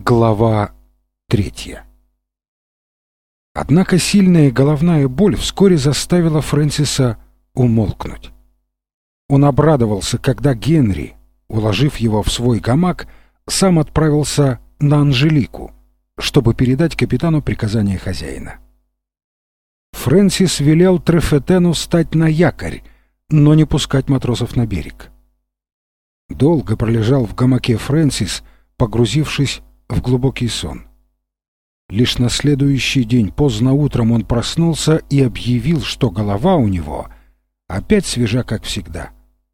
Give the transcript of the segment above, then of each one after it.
Глава 3. Однако сильная головная боль вскоре заставила Фрэнсиса умолкнуть. Он обрадовался, когда Генри, уложив его в свой гамак, сам отправился на Анжелику, чтобы передать капитану приказание хозяина. Фрэнсис велел Трефетену стать на якорь, но не пускать матросов на берег. Долго пролежал в гамаке Фрэнсис, погрузившись в глубокий сон. Лишь на следующий день поздно утром он проснулся и объявил, что голова у него опять свежа, как всегда.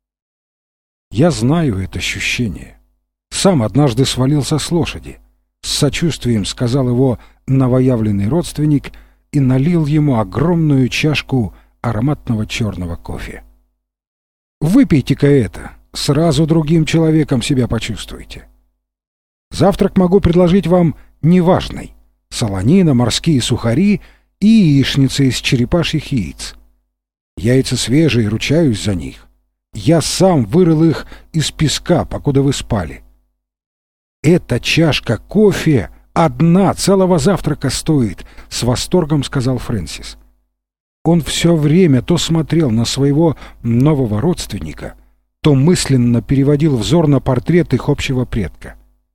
Я знаю это ощущение. Сам однажды свалился с лошади. С сочувствием сказал его новоявленный родственник и налил ему огромную чашку ароматного черного кофе. «Выпейте-ка это, сразу другим человеком себя почувствуете. Завтрак могу предложить вам неважный: солонина, морские сухари и яичница из черепашьих яиц. Яйца свежие, ручаюсь за них. Я сам вырыл их из песка, покуда вы спали. Эта чашка кофе одна целого завтрака стоит», — с восторгом сказал Фрэнсис. Он все время то смотрел на своего нового родственника, то мысленно переводил взор на портрет их общего предка.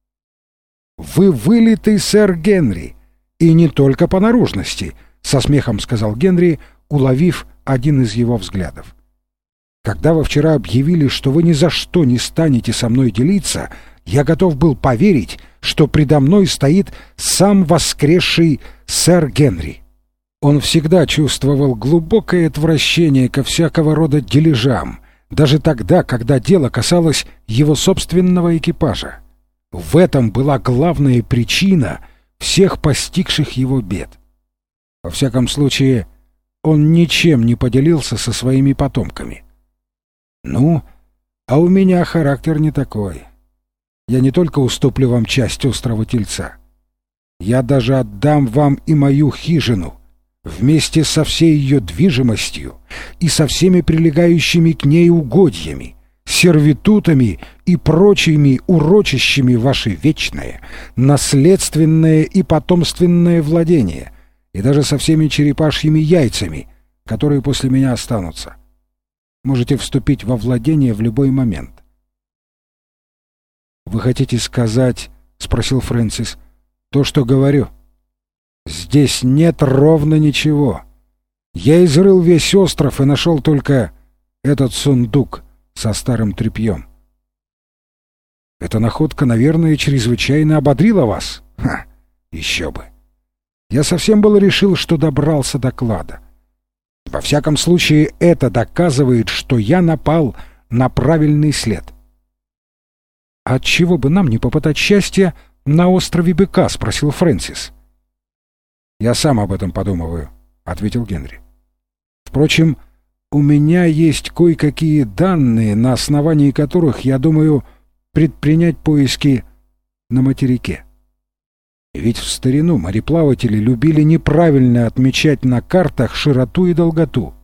«Вы вылитый сэр Генри, и не только по наружности», — со смехом сказал Генри, уловив один из его взглядов. «Когда вы вчера объявили, что вы ни за что не станете со мной делиться, я готов был поверить, что предо мной стоит сам воскресший сэр Генри». Он всегда чувствовал глубокое отвращение ко всякого рода дележам, даже тогда, когда дело касалось его собственного экипажа. В этом была главная причина всех постигших его бед. Во всяком случае, он ничем не поделился со своими потомками. «Ну, а у меня характер не такой. Я не только уступлю вам часть острова Тельца. Я даже отдам вам и мою хижину, вместе со всей ее движимостью и со всеми прилегающими к ней угодьями, сервитутами и прочими урочищами ваше вечное, наследственное и потомственное владение, и даже со всеми черепашьими яйцами, которые после меня останутся. Можете вступить во владение в любой момент». «Вы хотите сказать, — спросил Фрэнсис, — то, что говорю? Здесь нет ровно ничего. Я изрыл весь остров и нашел только этот сундук со старым тряпьем». «Эта находка, наверное, чрезвычайно ободрила вас?» «Ха, еще бы! Я совсем было решил, что добрался до клада. Во всяком случае, это доказывает, что я напал на правильный след». «Отчего бы нам не попытать счастья на острове Быка?» — спросил Фрэнсис. «Я сам об этом подумываю», — ответил Генри. «Впрочем, у меня есть кое-какие данные, на основании которых я думаю предпринять поиски на материке. Ведь в старину мореплаватели любили неправильно отмечать на картах широту и долготу.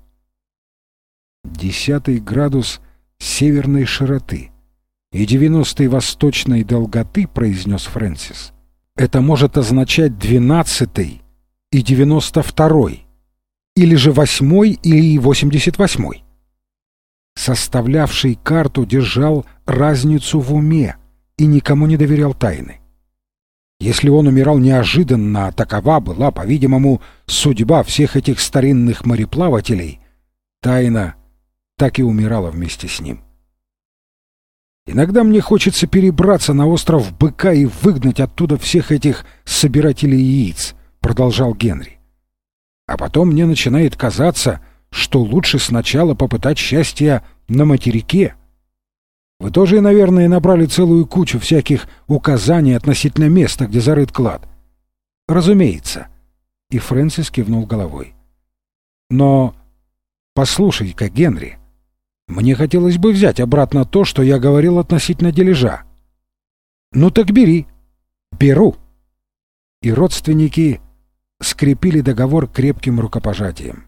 10 градус северной широты и 90 восточной долготы, — произнес Фрэнсис, — это может означать 12 и 92, или же 8 или 88. Составлявший карту держал разницу в уме и никому не доверял тайны. Если он умирал неожиданно, а такова была, по-видимому, судьба всех этих старинных мореплавателей, тайна так и умирала вместе с ним. Иногда мне хочется перебраться на остров Быка и выгнать оттуда всех этих собирателей яиц, — продолжал Генри. А потом мне начинает казаться, что лучше сначала попытать счастья на материке. Вы тоже, наверное, набрали целую кучу всяких указаний относительно места, где зарыт клад. Разумеется. И Фрэнсис кивнул головой. Но послушай-ка, Генри, мне хотелось бы взять обратно то, что я говорил относительно дележа. Ну так бери. Беру. И родственники скрепили договор крепким рукопожатием.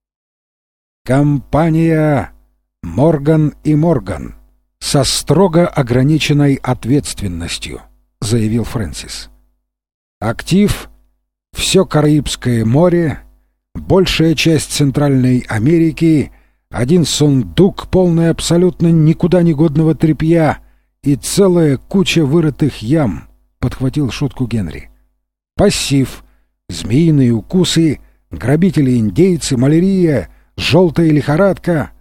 «Компания Морган и Морган со строго ограниченной ответственностью», — заявил Фрэнсис. Актив — все Карибское море, большая часть Центральной Америки, один сундук, полный абсолютно никуда не годного тряпья и целая куча вырытых ям, — подхватил шутку Генри. Пассив — змеиные укусы, грабители-индейцы, малярия, желтая лихорадка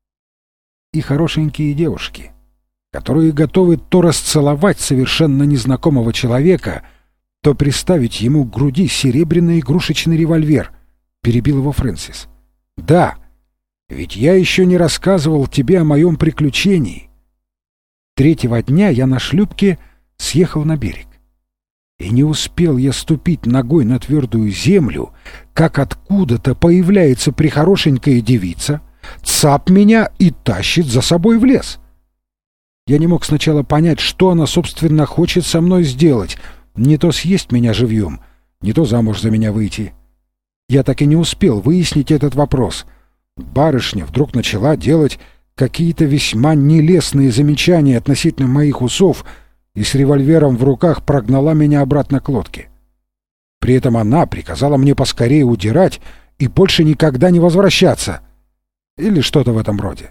и хорошенькие девушки, которые готовы то расцеловать совершенно незнакомого человека, то приставить ему к груди серебряный игрушечный револьвер, — перебил его Фрэнсис. Да, ведь я еще не рассказывал тебе о моем приключении. Третьего дня я на шлюпке съехал на берег. И не успел я ступить ногой на твердую землю, как откуда-то появляется прихорошенькая девица, цап меня и тащит за собой в лес. Я не мог сначала понять, что она, собственно, хочет со мной сделать. Не то съесть меня живьем, не то замуж за меня выйти. Я так и не успел выяснить этот вопрос. Барышня вдруг начала делать какие-то весьма нелестные замечания относительно моих усов и с револьвером в руках прогнала меня обратно к лодке. При этом она приказала мне поскорее удирать и больше никогда не возвращаться. Или что-то в этом роде.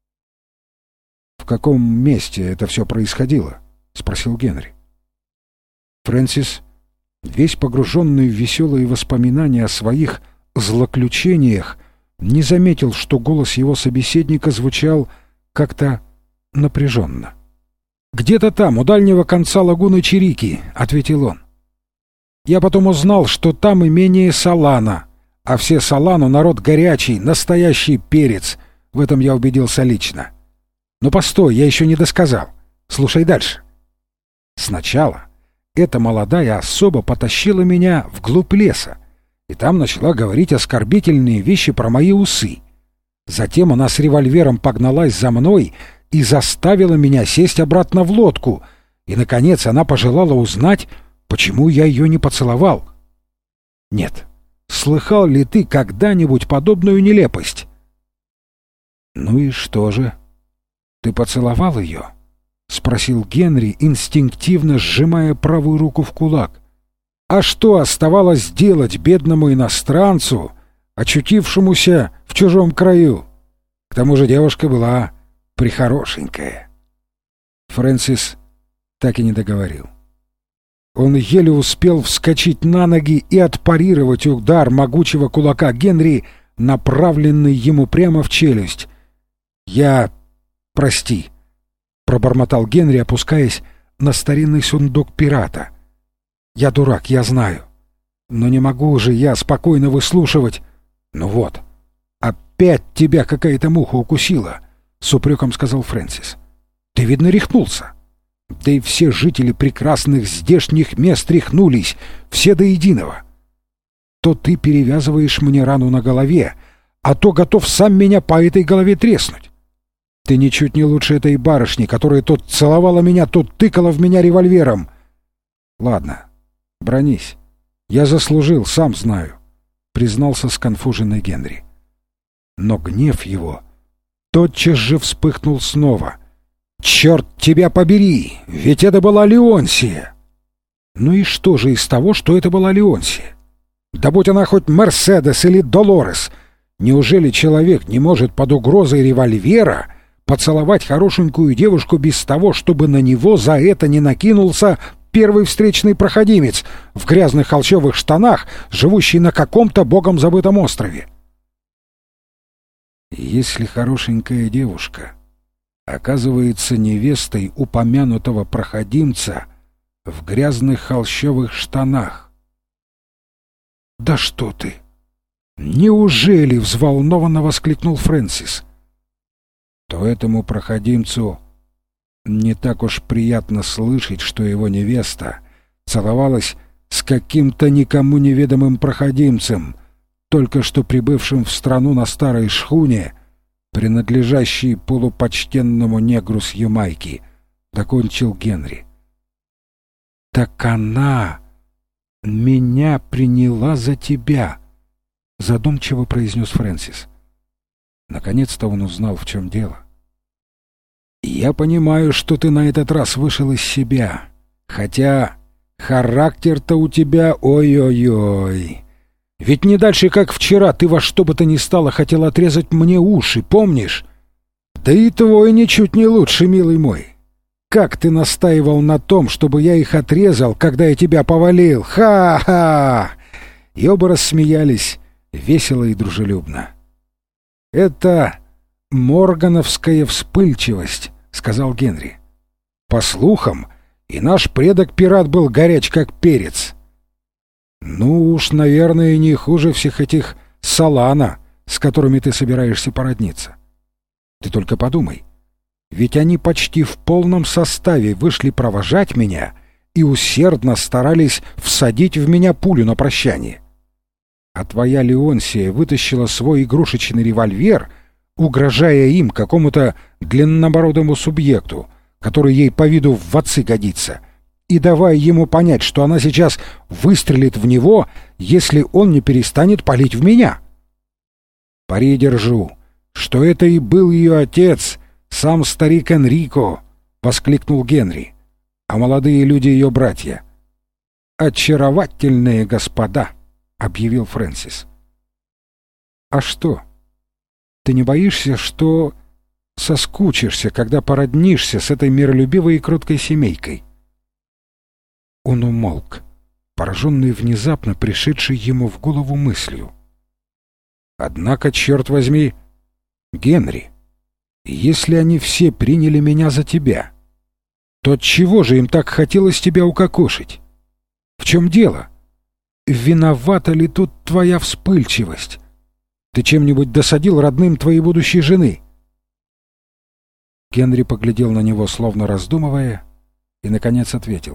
«В каком месте это все происходило?» — спросил Генри. Фрэнсис, весь погруженный в веселые воспоминания о своих злоключениях, не заметил, что голос его собеседника звучал как-то напряженно. «Где-то там, у дальнего конца лагуны Чирики», — ответил он. «Я потом узнал, что там имение Солана, а все Солану народ горячий, настоящий перец. В этом я убедился лично. Но постой, я еще не досказал. Слушай дальше. Сначала эта молодая особа потащила меня вглубь леса, и там начала говорить оскорбительные вещи про мои усы. Затем она с револьвером погналась за мной и заставила меня сесть обратно в лодку, и, наконец, она пожелала узнать, почему я ее не поцеловал. Нет, слыхал ли ты когда-нибудь подобную нелепость? Ну и что же? Ты поцеловал ее? — спросил Генри, инстинктивно сжимая правую руку в кулак. А что оставалось делать бедному иностранцу, очутившемуся в чужом краю? К тому же девушка была прихорошенькая. Фрэнсис так и не договорил. Он еле успел вскочить на ноги и отпарировать удар могучего кулака Генри, направленный ему прямо в челюсть. «Прости», — пробормотал Генри, опускаясь на старинный сундук пирата. «Я дурак, я знаю. Но не могу же я спокойно выслушивать. Ну вот, опять тебя какая-то муха укусила», — с упреком сказал Фрэнсис. «Ты, видно, рехнулся. Да и все жители прекрасных здешних мест рехнулись, все до единого. То ты перевязываешь мне рану на голове, а то готов сам меня по этой голове треснуть. Ты ничуть не лучше этой барышни, которая то целовала меня, то тыкала в меня револьвером. Ладно, бронись. Я заслужил, сам знаю», — признался сконфуженный Генри. Но гнев его тотчас же вспыхнул снова. «Черт тебя побери! Ведь это была Леонсия!» «Ну и что же из того, что это была Леонсия? Да будь она хоть Мерседес или Долорес, неужели человек не может под угрозой револьвера поцеловать хорошенькую девушку без того, чтобы на него за это не накинулся первый встречный проходимец в грязных холщовых штанах, живущий на каком-то богом забытом острове?» Если хорошенькая девушка оказывается невестой упомянутого проходимца в грязных холщовых штанах. «Да что ты! Неужели?» — взволнованно воскликнул Фрэнсис. То этому проходимцу не так уж приятно слышать, что его невеста целовалась с каким-то никому неведомым проходимцем, только что прибывшим в страну на старой шхуне, принадлежащей полупочтенному негру с Ямайки, — докончил Генри. «Так она меня приняла за тебя», — задумчиво произнес Фрэнсис. Наконец-то он узнал, в чем дело. «Я понимаю, что ты на этот раз вышел из себя, хотя характер-то у тебя ой-ой-ой. Ведь не дальше, как вчера, ты во что бы то ни стало хотел отрезать мне уши, помнишь? Да и твой ничуть не лучше, милый мой. Как ты настаивал на том, чтобы я их отрезал, когда я тебя повалил? Ха-ха!» И оба рассмеялись весело и дружелюбно. «Это моргановская вспыльчивость», — сказал Генри. «По слухам, и наш предок-пират был горяч, как перец». «Ну уж, наверное, не хуже всех этих Солана, с которыми ты собираешься породниться. Ты только подумай, ведь они почти в полном составе вышли провожать меня и усердно старались всадить в меня пулю на прощание. А твоя Леонсия вытащила свой игрушечный револьвер, угрожая им, какому-то длиннобородому субъекту, который ей по виду в отцы годится, и давая ему понять, что она сейчас выстрелит в него, если он не перестанет палить в меня. Пари держу, что это и был ее отец, сам старик Энрико, — воскликнул Генри, — а молодые люди ее братья. «Очаровательные господа», — объявил Фрэнсис. «А что? Ты не боишься, что соскучишься, когда породнишься с этой миролюбивой и кроткой семейкой?» Он умолк, пораженный внезапно пришедшей ему в голову мыслью. «Однако, черт возьми, Генри, если они все приняли меня за тебя, то отчего же им так хотелось тебя укокошить? В чем дело? Виновата ли тут твоя вспыльчивость? Ты чем-нибудь досадил родным твоей будущей жены?» Генри поглядел на него, словно раздумывая, и, наконец, ответил.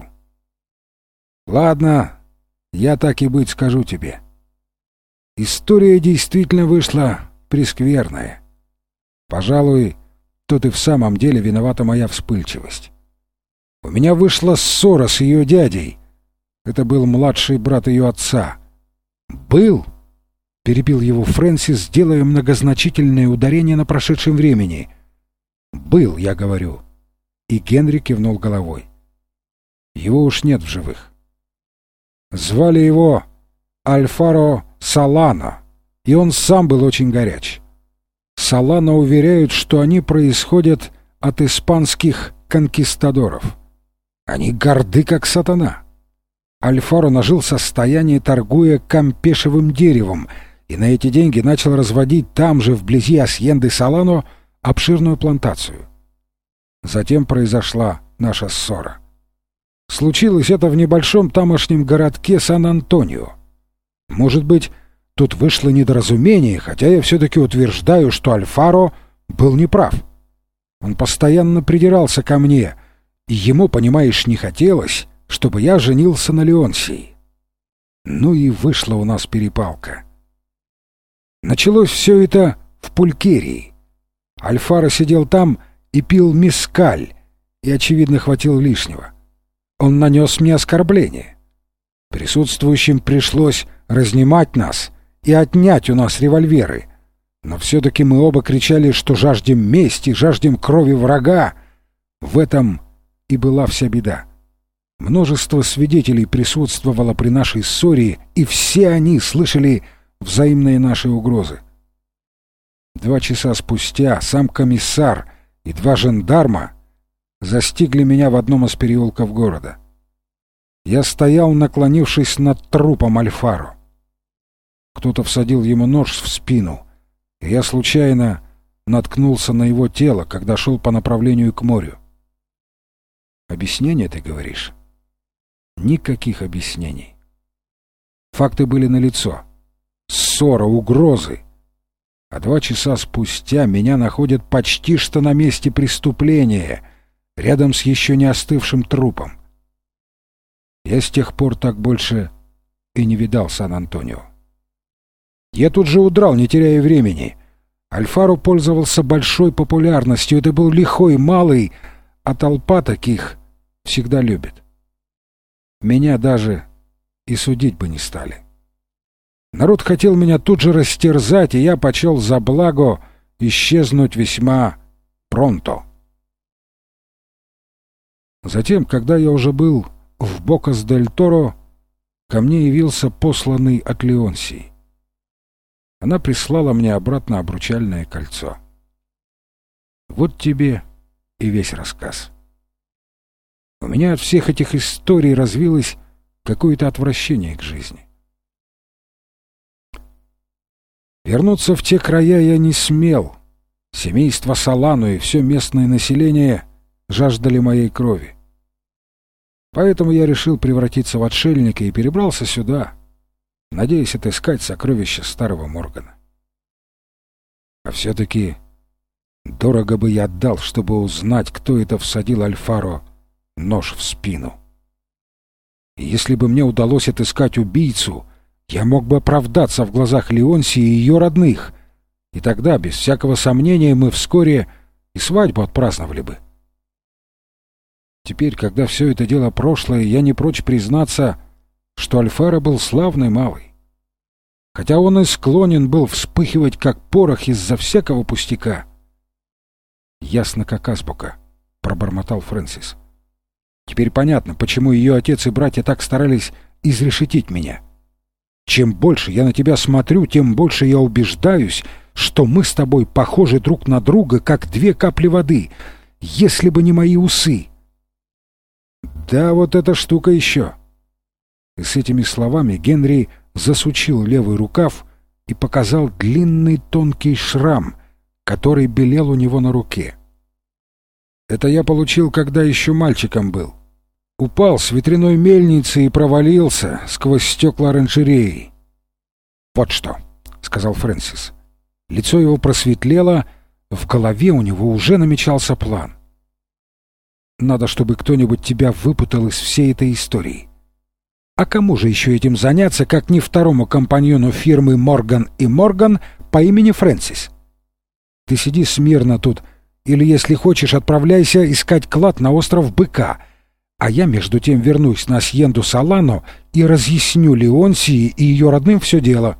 «Ладно, я так и быть скажу тебе. История действительно вышла прескверная. Пожалуй, тут и в самом деле виновата моя вспыльчивость. У меня вышла ссора с ее дядей. Это был младший брат ее отца. «Был?» — перебил его Фрэнсис, делая многозначительное ударение на прошедшем времени. «Был, я говорю». И Генри кивнул головой. «Его уж нет в живых. Звали его Альфаро Солано, и он сам был очень горяч. Солано уверяют, что они происходят от испанских конкистадоров. Они горды, как сатана. Альфаро нажил состояние, торгуя кампешевым деревом, и на эти деньги начал разводить там же, вблизи Асьенды Солано, обширную плантацию. Затем произошла наша ссора. Случилось это в небольшом тамошнем городке Сан-Антонио. Может быть, тут вышло недоразумение, хотя я все-таки утверждаю, что Альфаро был неправ. Он постоянно придирался ко мне, и ему, понимаешь, не хотелось, чтобы я женился на Леонсии. Ну и вышла у нас перепалка. Началось все это в Пулькерии. Альфаро сидел там и пил мескаль, и, очевидно, хватил лишнего. Он нанес мне оскорбление. Присутствующим пришлось разнимать нас и отнять у нас револьверы. Но все-таки мы оба кричали, что жаждем мести, жаждем крови врага. В этом и была вся беда. Множество свидетелей присутствовало при нашей ссоре, и все они слышали взаимные наши угрозы. 2 часа спустя сам комиссар и 2 жандарма застигли меня в одном из переулков города. Я стоял, наклонившись над трупом Альфаро. Кто-то всадил ему нож в спину, и я случайно наткнулся на его тело, когда шел по направлению к морю. Объяснения, ты говоришь? Никаких объяснений. Факты были налицо. Ссора, угрозы. А 2 часа спустя меня находят почти что на месте преступления, рядом с еще не остывшим трупом. Я с тех пор так больше и не видал Сан-Антонио. Я тут же удрал, не теряя времени. Альфаро пользовался большой популярностью, это был лихой малый, а толпа таких всегда любит. Меня даже и судить бы не стали. Народ хотел меня тут же растерзать, и я почел за благо исчезнуть весьма пронто. Затем, когда я уже был в Бокас-дель-Торо ко мне явился посланный от Леонсии. Она прислала мне обратно обручальное кольцо. Вот тебе и весь рассказ. У меня от всех этих историй развилось какое-то отвращение к жизни. Вернуться в те края я не смел. Семейство Солано и все местное население жаждали моей крови. Поэтому я решил превратиться в отшельника и перебрался сюда, надеясь отыскать сокровища старого Моргана. А все-таки дорого бы я отдал, чтобы узнать, кто это всадил Альфаро нож в спину. И если бы мне удалось отыскать убийцу, я мог бы оправдаться в глазах Леонсии и ее родных, и тогда, без всякого сомнения, мы вскоре и свадьбу отпраздновали бы. Теперь, когда все это дело прошлое, я не прочь признаться, что Альфаро был славный малый. Хотя он и склонен был вспыхивать, как порох, из-за всякого пустяка. «Ясно, как азбука», — пробормотал Фрэнсис. «Теперь понятно, почему ее отец и братья так старались изрешетить меня. Чем больше я на тебя смотрю, тем больше я убеждаюсь, что мы с тобой похожи друг на друга, как две капли воды, если бы не мои усы». «Да, вот эта штука еще». И с этими словами Генри засучил левый рукав и показал длинный тонкий шрам, который белел у него на руке. «Это я получил, когда еще мальчиком был. Упал с ветряной мельницы и провалился сквозь стекла оранжереи». «Вот что», — сказал Фрэнсис. Лицо его просветлело, в голове у него уже намечался план. «Надо, чтобы кто-нибудь тебя выпутал из всей этой истории. А кому же еще этим заняться, как не второму компаньону фирмы Морган и Морган по имени Фрэнсис? Ты сиди смирно тут, или, если хочешь, отправляйся искать клад на остров Быка, а я, между тем, вернусь на Асьенду Солано и разъясню Леонсии и ее родным все дело.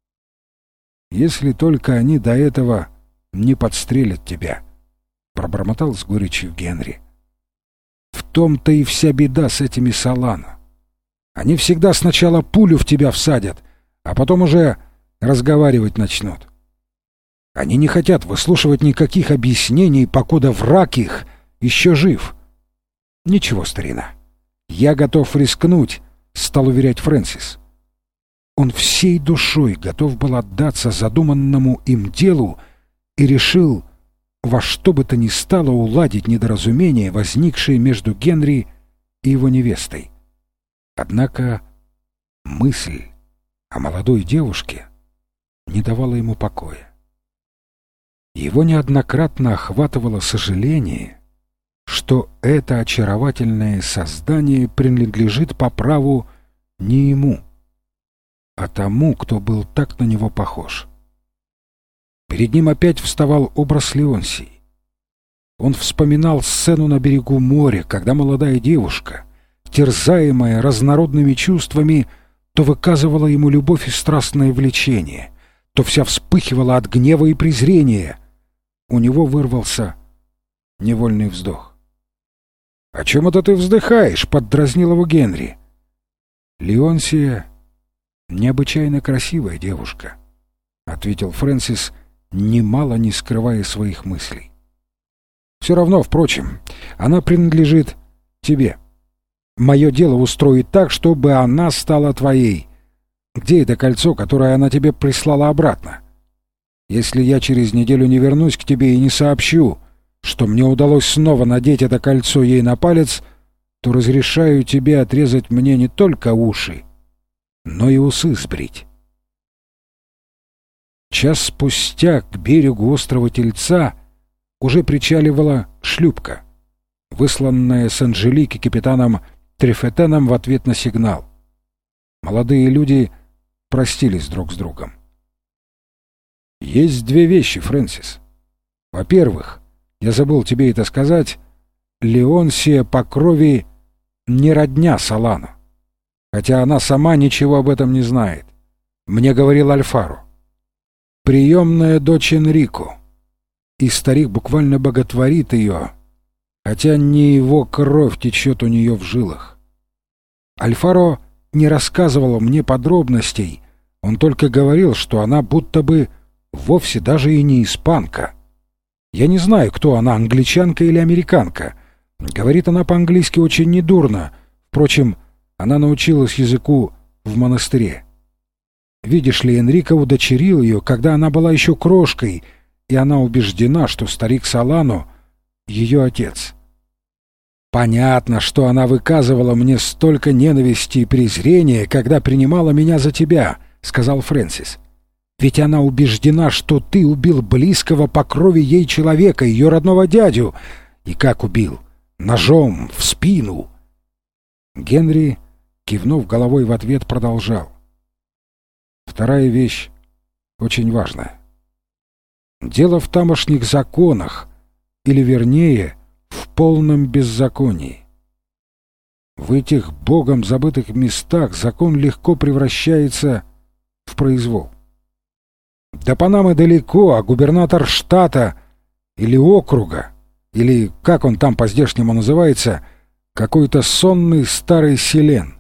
Если только они до этого не подстрелят тебя», — пробормотал с горечью Генри. «В том-то и вся беда с этими Солано. Они всегда сначала пулю в тебя всадят, а потом уже разговаривать начнут. Они не хотят выслушивать никаких объяснений, покуда враг их еще жив». «Ничего, старина, я готов рискнуть», — стал уверять Фрэнсис. Он всей душой готов был отдаться задуманному им делу и решил во что бы то ни стало уладить недоразумение, возникшее между Генри и его невестой. Однако мысль о молодой девушке не давала ему покоя. Его неоднократно охватывало сожаление, что это очаровательное создание принадлежит по праву не ему, а тому, кто был так на него похож. Перед ним опять вставал образ Леонсии. Он вспоминал сцену на берегу моря, когда молодая девушка, терзаемая разнородными чувствами, то выказывала ему любовь и страстное влечение, то вся вспыхивала от гнева и презрения. У него вырвался невольный вздох. «О чем это ты вздыхаешь?» — поддразнил его Генри. «Леонсия — необычайно красивая девушка», — ответил Фрэнсис, немало не скрывая своих мыслей. «Все равно, впрочем, она принадлежит тебе. Мое дело устроить так, чтобы она стала твоей. Где это кольцо, которое она тебе прислала обратно? Если я через неделю не вернусь к тебе и не сообщу, что мне удалось снова надеть это кольцо ей на палец, то разрешаю тебе отрезать мне не только уши, но и усы сбрить». Час спустя к берегу острова Тельца уже причаливала шлюпка, высланная с Анжелики капитаном Трефетеном в ответ на сигнал. Молодые люди простились друг с другом. «Есть две вещи, Фрэнсис. Во-первых, я забыл тебе это сказать, Леонсия по крови не родня Солано, хотя она сама ничего об этом не знает. Мне говорил Альфаро. Приемная дочь Энрико, и старик буквально боготворит ее, хотя не его кровь течет у нее в жилах. Альфаро не рассказывал мне подробностей, он только говорил, что она будто бы вовсе даже и не испанка. Я не знаю, кто она, англичанка или американка. Говорит она по-английски очень недурно. Впрочем, она научилась языку в монастыре. Видишь ли, Энрико удочерил ее, когда она была еще крошкой, и она убеждена, что старик Солано — ее отец. Понятно, что она выказывала мне столько ненависти и презрения, когда принимала меня за тебя, — сказал Фрэнсис. Ведь она убеждена, что ты убил близкого по крови ей человека, ее родного дядю. И как убил? Ножом в спину. Генри, кивнув головой в ответ, продолжал. Вторая вещь очень важная. Дело в тамошних законах, или, вернее, в полном беззаконии. В этих богом забытых местах закон легко превращается в произвол. До Панамы далеко, а губернатор штата или округа, или, как он там по-здешнему называется, какой-то сонный старый селен.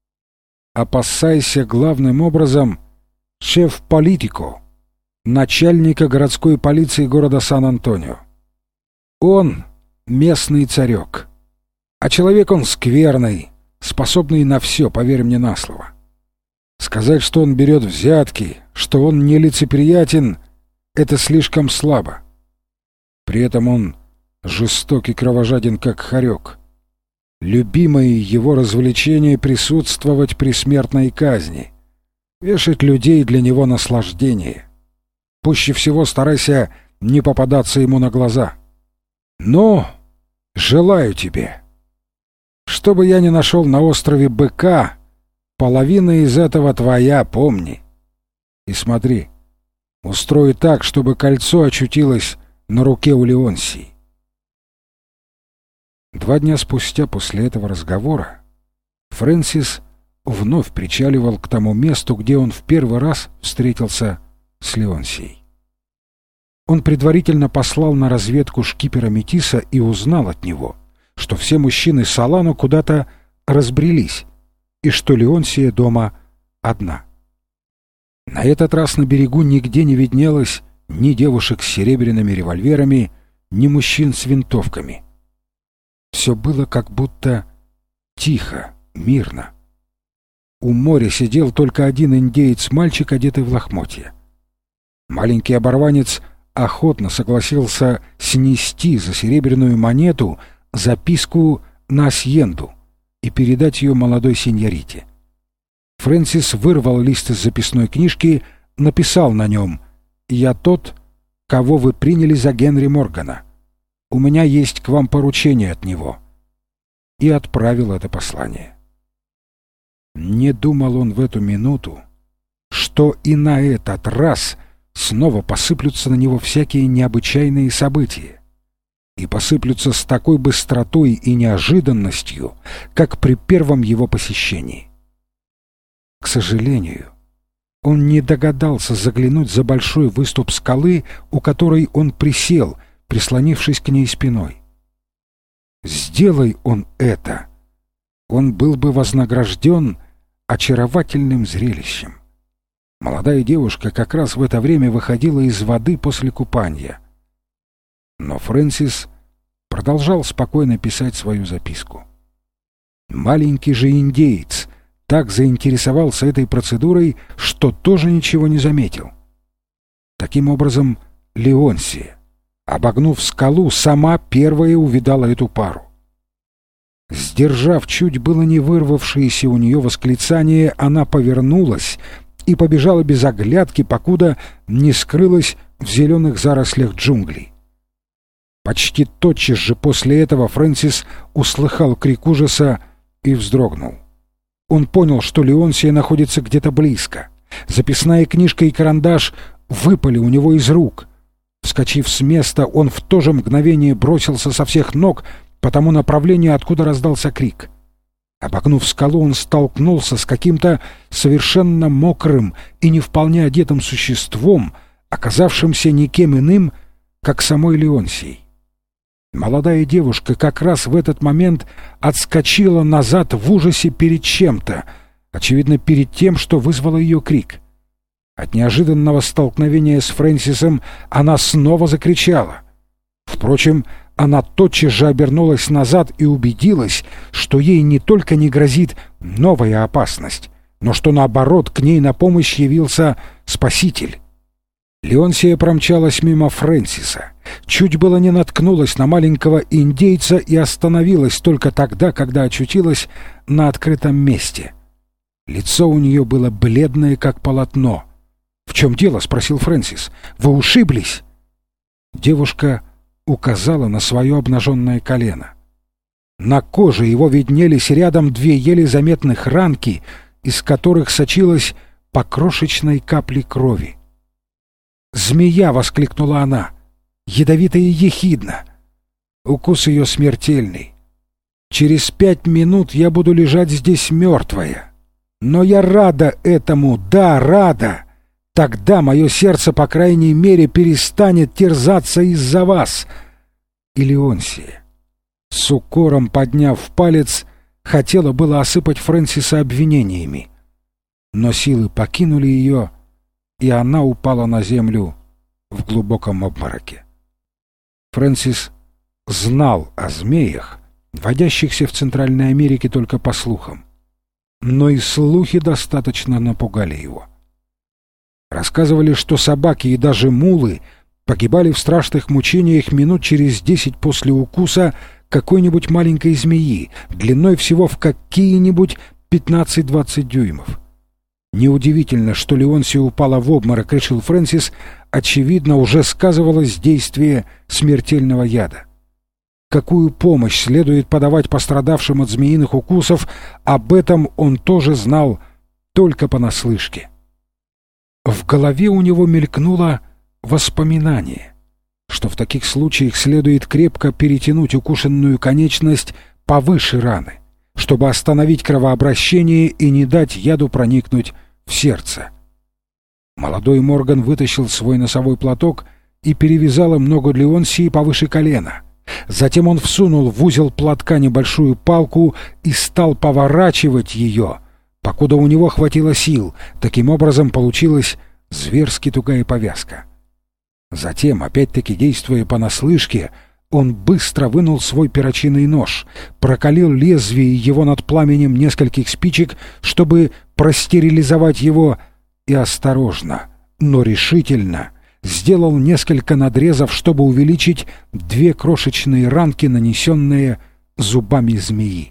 Опасайся главным образом шеф-политико, начальника городской полиции города Сан-Антонио. Он местный царек, а человек он скверный, способный на все, поверь мне на слово. Сказать, что он берет взятки, что он нелицеприятен, это слишком слабо. При этом он жесток и кровожаден, как хорек. Любимое его развлечение — присутствовать при смертной казни. Вешать людей для него наслаждение. Пуще всего старайся не попадаться ему на глаза. Но желаю тебе, чтобы я не нашел на острове быка, половина из этого твоя, помни. И смотри, устрой так, чтобы кольцо очутилось на руке у Леонсии. 2 дня спустя после этого разговора Фрэнсис вновь причаливал к тому месту, где он в первый раз встретился с Леонсией. Он предварительно послал на разведку шкипера Метиса и узнал от него, что все мужчины Солано куда-то разбрелись, и что Леонсия дома одна. На этот раз на берегу нигде не виднелось ни девушек с серебряными револьверами, ни мужчин с винтовками. Все было как будто тихо, мирно. У моря сидел только один индеец-мальчик, одетый в лохмотья. Маленький оборванец охотно согласился снести за серебряную монету записку на асьенду и передать ее молодой сеньорите. Фрэнсис вырвал лист из записной книжки, написал на нем: «Я тот, кого вы приняли за Генри Моргана. У меня есть к вам поручение от него». И отправил это послание. Не думал он в эту минуту, что и на этот раз снова посыплются на него всякие необычайные события. И посыплются с такой быстротой и неожиданностью, как при первом его посещении. К сожалению, он не догадался заглянуть за большой выступ скалы, у которой он присел, прислонившись к ней спиной. Сделай он это, он был бы вознагражден очаровательным зрелищем. Молодая девушка как раз в это время выходила из воды после купания. Но Фрэнсис продолжал спокойно писать свою записку. Маленький же индеец так заинтересовался этой процедурой, что тоже ничего не заметил. Таким образом, Леонсия, обогнув скалу, сама первая увидала эту пару. Сдержав чуть было не вырвавшееся у нее восклицание, она повернулась и побежала без оглядки, покуда не скрылась в зеленых зарослях джунглей. Почти тотчас же после этого Фрэнсис услыхал крик ужаса и вздрогнул. Он понял, что Леонсия находится где-то близко. Записная книжка и карандаш выпали у него из рук. Вскочив с места, он в то же мгновение бросился со всех ног по тому направлению, откуда раздался крик. Обогнув скалу, он столкнулся с каким-то совершенно мокрым и не вполне одетым существом, оказавшимся никем иным, как самой Леонсией. Молодая девушка как раз в этот момент отскочила назад в ужасе перед чем-то, очевидно, перед тем, что вызвало ее крик. От неожиданного столкновения с Фрэнсисом она снова закричала. Впрочем, она тотчас же обернулась назад и убедилась, что ей не только не грозит новая опасность, но что, наоборот, к ней на помощь явился Спаситель. Леонсия промчалась мимо Фрэнсиса, чуть было не наткнулась на маленького индейца и остановилась только тогда, когда очутилась на открытом месте. Лицо у нее было бледное, как полотно. «В чем дело?» — спросил Фрэнсис. «Вы ушиблись?» Девушка указала на свое обнаженное колено. На коже его виднелись рядом две еле заметных ранки, из которых сочилась по крошечной капле крови. «Змея!» — воскликнула она. «Ядовитая ехидна! Укус ее смертельный. Через 5 минут я буду лежать здесь мертвая. Но я рада этому, да, рада! Тогда мое сердце, по крайней мере, перестанет терзаться из-за вас!» И Леонсия, с укором подняв палец, хотела было осыпать Фрэнсиса обвинениями. Но силы покинули ее, и она упала на землю в глубоком обмороке. Фрэнсис знал о змеях, водящихся в Центральной Америке только по слухам. Но и слухи достаточно напугали его. Рассказывали, что собаки и даже мулы погибали в страшных мучениях минут через 10 после укуса какой-нибудь маленькой змеи, длиной всего в какие-нибудь 15-20 дюймов. Неудивительно, что Леонсия упала в обморок, решил Фрэнсис, очевидно, уже сказывалось действие смертельного яда. Какую помощь следует подавать пострадавшим от змеиных укусов, об этом он тоже знал только понаслышке. В голове у него мелькнуло воспоминание, что в таких случаях следует крепко перетянуть укушенную конечность повыше раны, чтобы остановить кровообращение и не дать яду проникнуть в сердце. Молодой Морган вытащил свой носовой платок и перевязал им ногу Леонсии повыше колена. Затем он всунул в узел платка небольшую палку и стал поворачивать ее, покуда у него хватило сил. Таким образом получилась зверски тугая повязка. Затем, опять-таки действуя понаслышке, он быстро вынул свой перочинный нож, прокалил лезвие его над пламенем нескольких спичек, чтобы простерилизовать его, и осторожно, но решительно сделал несколько надрезов, чтобы увеличить 2 крошечные ранки, нанесенные зубами змеи.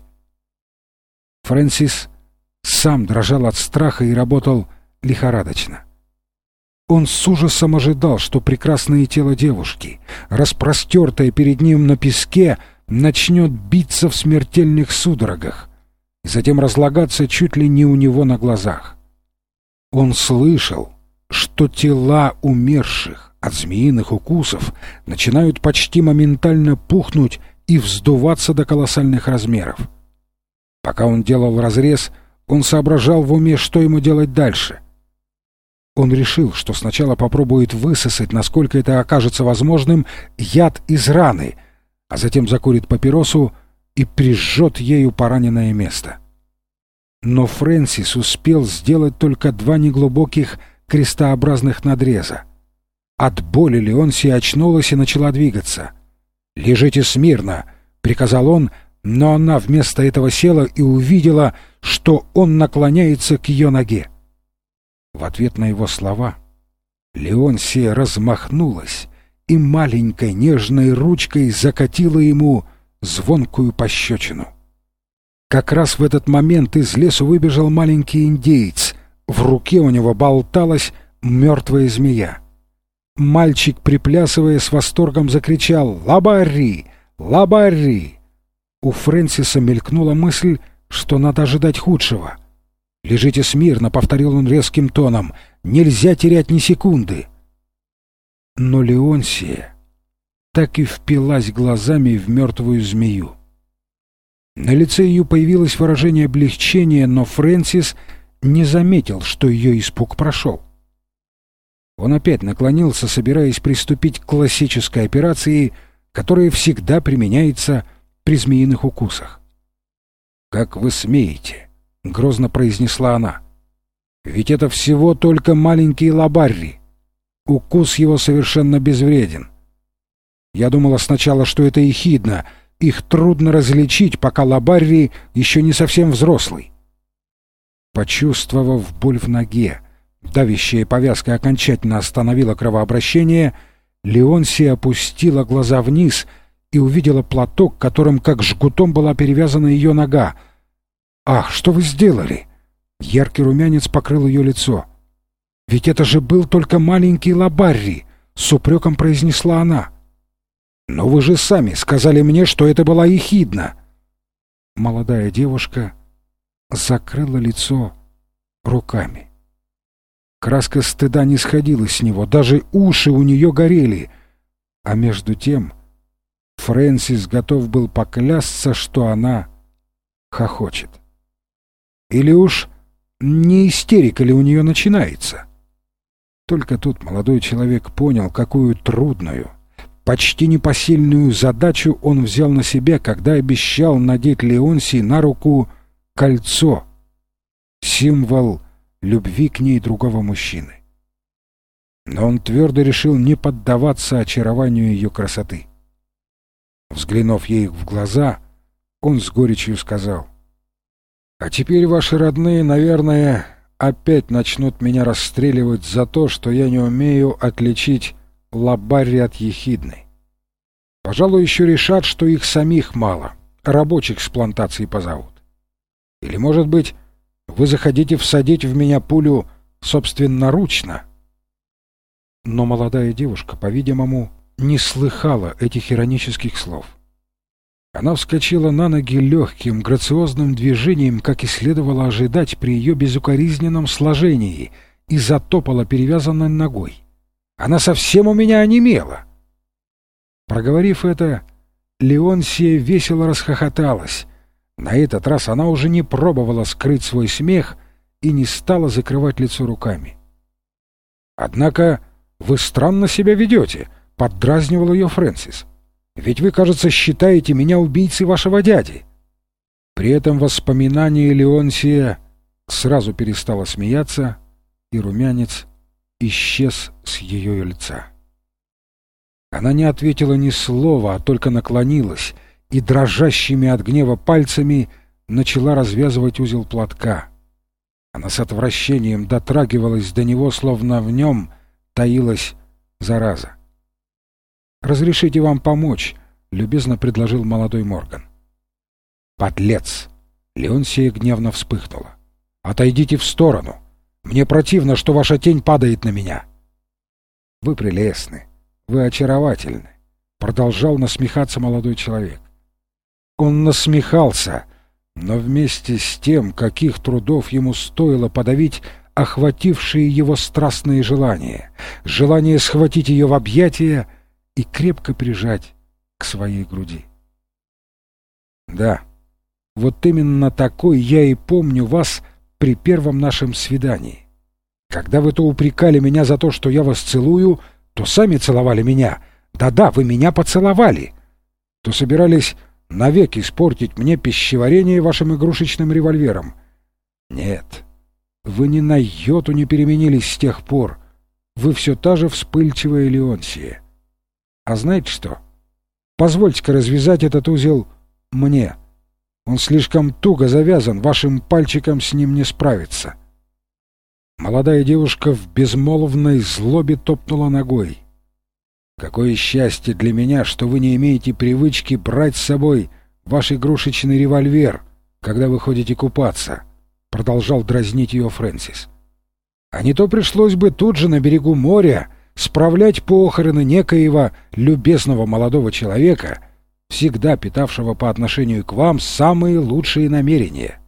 Фрэнсис сам дрожал от страха и работал лихорадочно. Он с ужасом ожидал, что прекрасное тело девушки, распростертое перед ним на песке, начнет биться в смертельных судорогах и затем разлагаться чуть ли не у него на глазах. Он слышал, что тела умерших от змеиных укусов начинают почти моментально пухнуть и вздуваться до колоссальных размеров. Пока он делал разрез, он соображал в уме, что ему делать дальше. Он решил, что сначала попробует высосать, насколько это окажется возможным, яд из раны, а затем закурит папиросу и прижжет ею пораненное место. Но Фрэнсис успел сделать только 2 неглубоких крестообразных надреза. От боли Леонсия очнулась и начала двигаться. «Лежите смирно», — приказал он, но она вместо этого села и увидела, что он наклоняется к ее ноге. В ответ на его слова Леонсия размахнулась и маленькой нежной ручкой закатила ему звонкую пощечину. Как раз в этот момент из лесу выбежал маленький индеец. В руке у него болталась мертвая змея. Мальчик, приплясывая, с восторгом закричал «Лабарри! Лабарри!». У Фрэнсиса мелькнула мысль, что надо ожидать худшего. «Лежите смирно», — повторил он резким тоном, — «нельзя терять ни секунды». Но Леонсия так и впилась глазами в мертвую змею. На лице ее появилось выражение облегчения, но Фрэнсис не заметил, что ее испуг прошел. Он опять наклонился, собираясь приступить к классической операции, которое всегда применяется при змеиных укусах. «Как вы смеете?» — грозно произнесла она. «Ведь это всего только маленький лабарри. Укус его совершенно безвреден. Я думала сначала, что это эхидна. Их трудно различить, пока лабарри еще не совсем взрослый». Почувствовав боль в ноге, давящая повязка окончательно остановила кровообращение, Леонсия опустила глаза вниз и увидела платок, которым как жгутом была перевязана ее нога. «Ах, что вы сделали?» Яркий румянец покрыл ее лицо. «Ведь это же был только маленький лабарри!» — с упреком произнесла она. «Но вы же сами сказали мне, что это была эхидна!» Молодая девушка закрыла лицо руками. Краска стыда не сходила с него, даже уши у нее горели. А между тем Фрэнсис готов был поклясться, что она хохочет. Или уж не истерика ли у нее начинается? Только тут молодой человек понял, какую трудную, почти непосильную задачу он взял на себя, когда обещал надеть Леонсии на руку кольцо, символ любви к ней другого мужчины. Но он твердо решил не поддаваться очарованию ее красоты. Взглянув ей в глаза, он с горечью сказал: «А теперь ваши родные, наверное, опять начнут меня расстреливать за то, что я не умею отличить лабарри от ехидны. Пожалуй, еще решат, что их самих мало, рабочих с плантации позовут. Или, может быть, вы захотите всадить в меня пулю собственноручно?» Но молодая девушка, по-видимому, не слыхала этих иронических слов. Она вскочила на ноги легким, грациозным движением, как и следовало ожидать при ее безукоризненном сложении, и затопала перевязанной ногой. «Она совсем у меня онемела!» Проговорив это, Леонсия весело расхохоталась. На этот раз она уже не пробовала скрыть свой смех и не стала закрывать лицо руками. «Однако вы странно себя ведете», — поддразнивал ее Фрэнсис. «Ведь вы, кажется, считаете меня убийцей вашего дяди». При этом воспоминание Леонсия сразу перестала смеяться, и румянец исчез с ее лица. Она не ответила ни слова, а только наклонилась и дрожащими от гнева пальцами начала развязывать узел платка. Она с отвращением дотрагивалась до него, словно в нем таилась зараза. «Разрешите вам помочь», — любезно предложил молодой Морган. «Подлец!» — Леонсия гневно вспыхнула. «Отойдите в сторону! Мне противно, что ваша тень падает на меня!» «Вы прелестны, вы очаровательны», — продолжал насмехаться молодой человек. Он насмехался, но вместе с тем, каких трудов ему стоило подавить охватившие его страстные желания, желание схватить ее в объятия и крепко прижать к своей груди. «Да, вот именно такой я и помню вас при первом нашем свидании. Когда вы то упрекали меня за то, что я вас целую, то сами целовали меня. Да-да, вы меня поцеловали. То собирались навек испортить мне пищеварение вашим игрушечным револьвером. Нет, вы ни на йоту не переменились с тех пор. Вы все та же вспыльчивая Леонсия. А знаете что? Позвольте-ка развязать этот узел мне. Он слишком туго завязан, вашим пальчиком с ним не справиться». Молодая девушка в безмолвной злобе топнула ногой. «Какое счастье для меня, что вы не имеете привычки брать с собой ваш игрушечный револьвер, когда вы ходите купаться», — продолжал дразнить ее Фрэнсис. «А не то пришлось бы тут же на берегу моря справлять похороны некоего любезного молодого человека, всегда питавшего по отношению к вам самые лучшие намерения».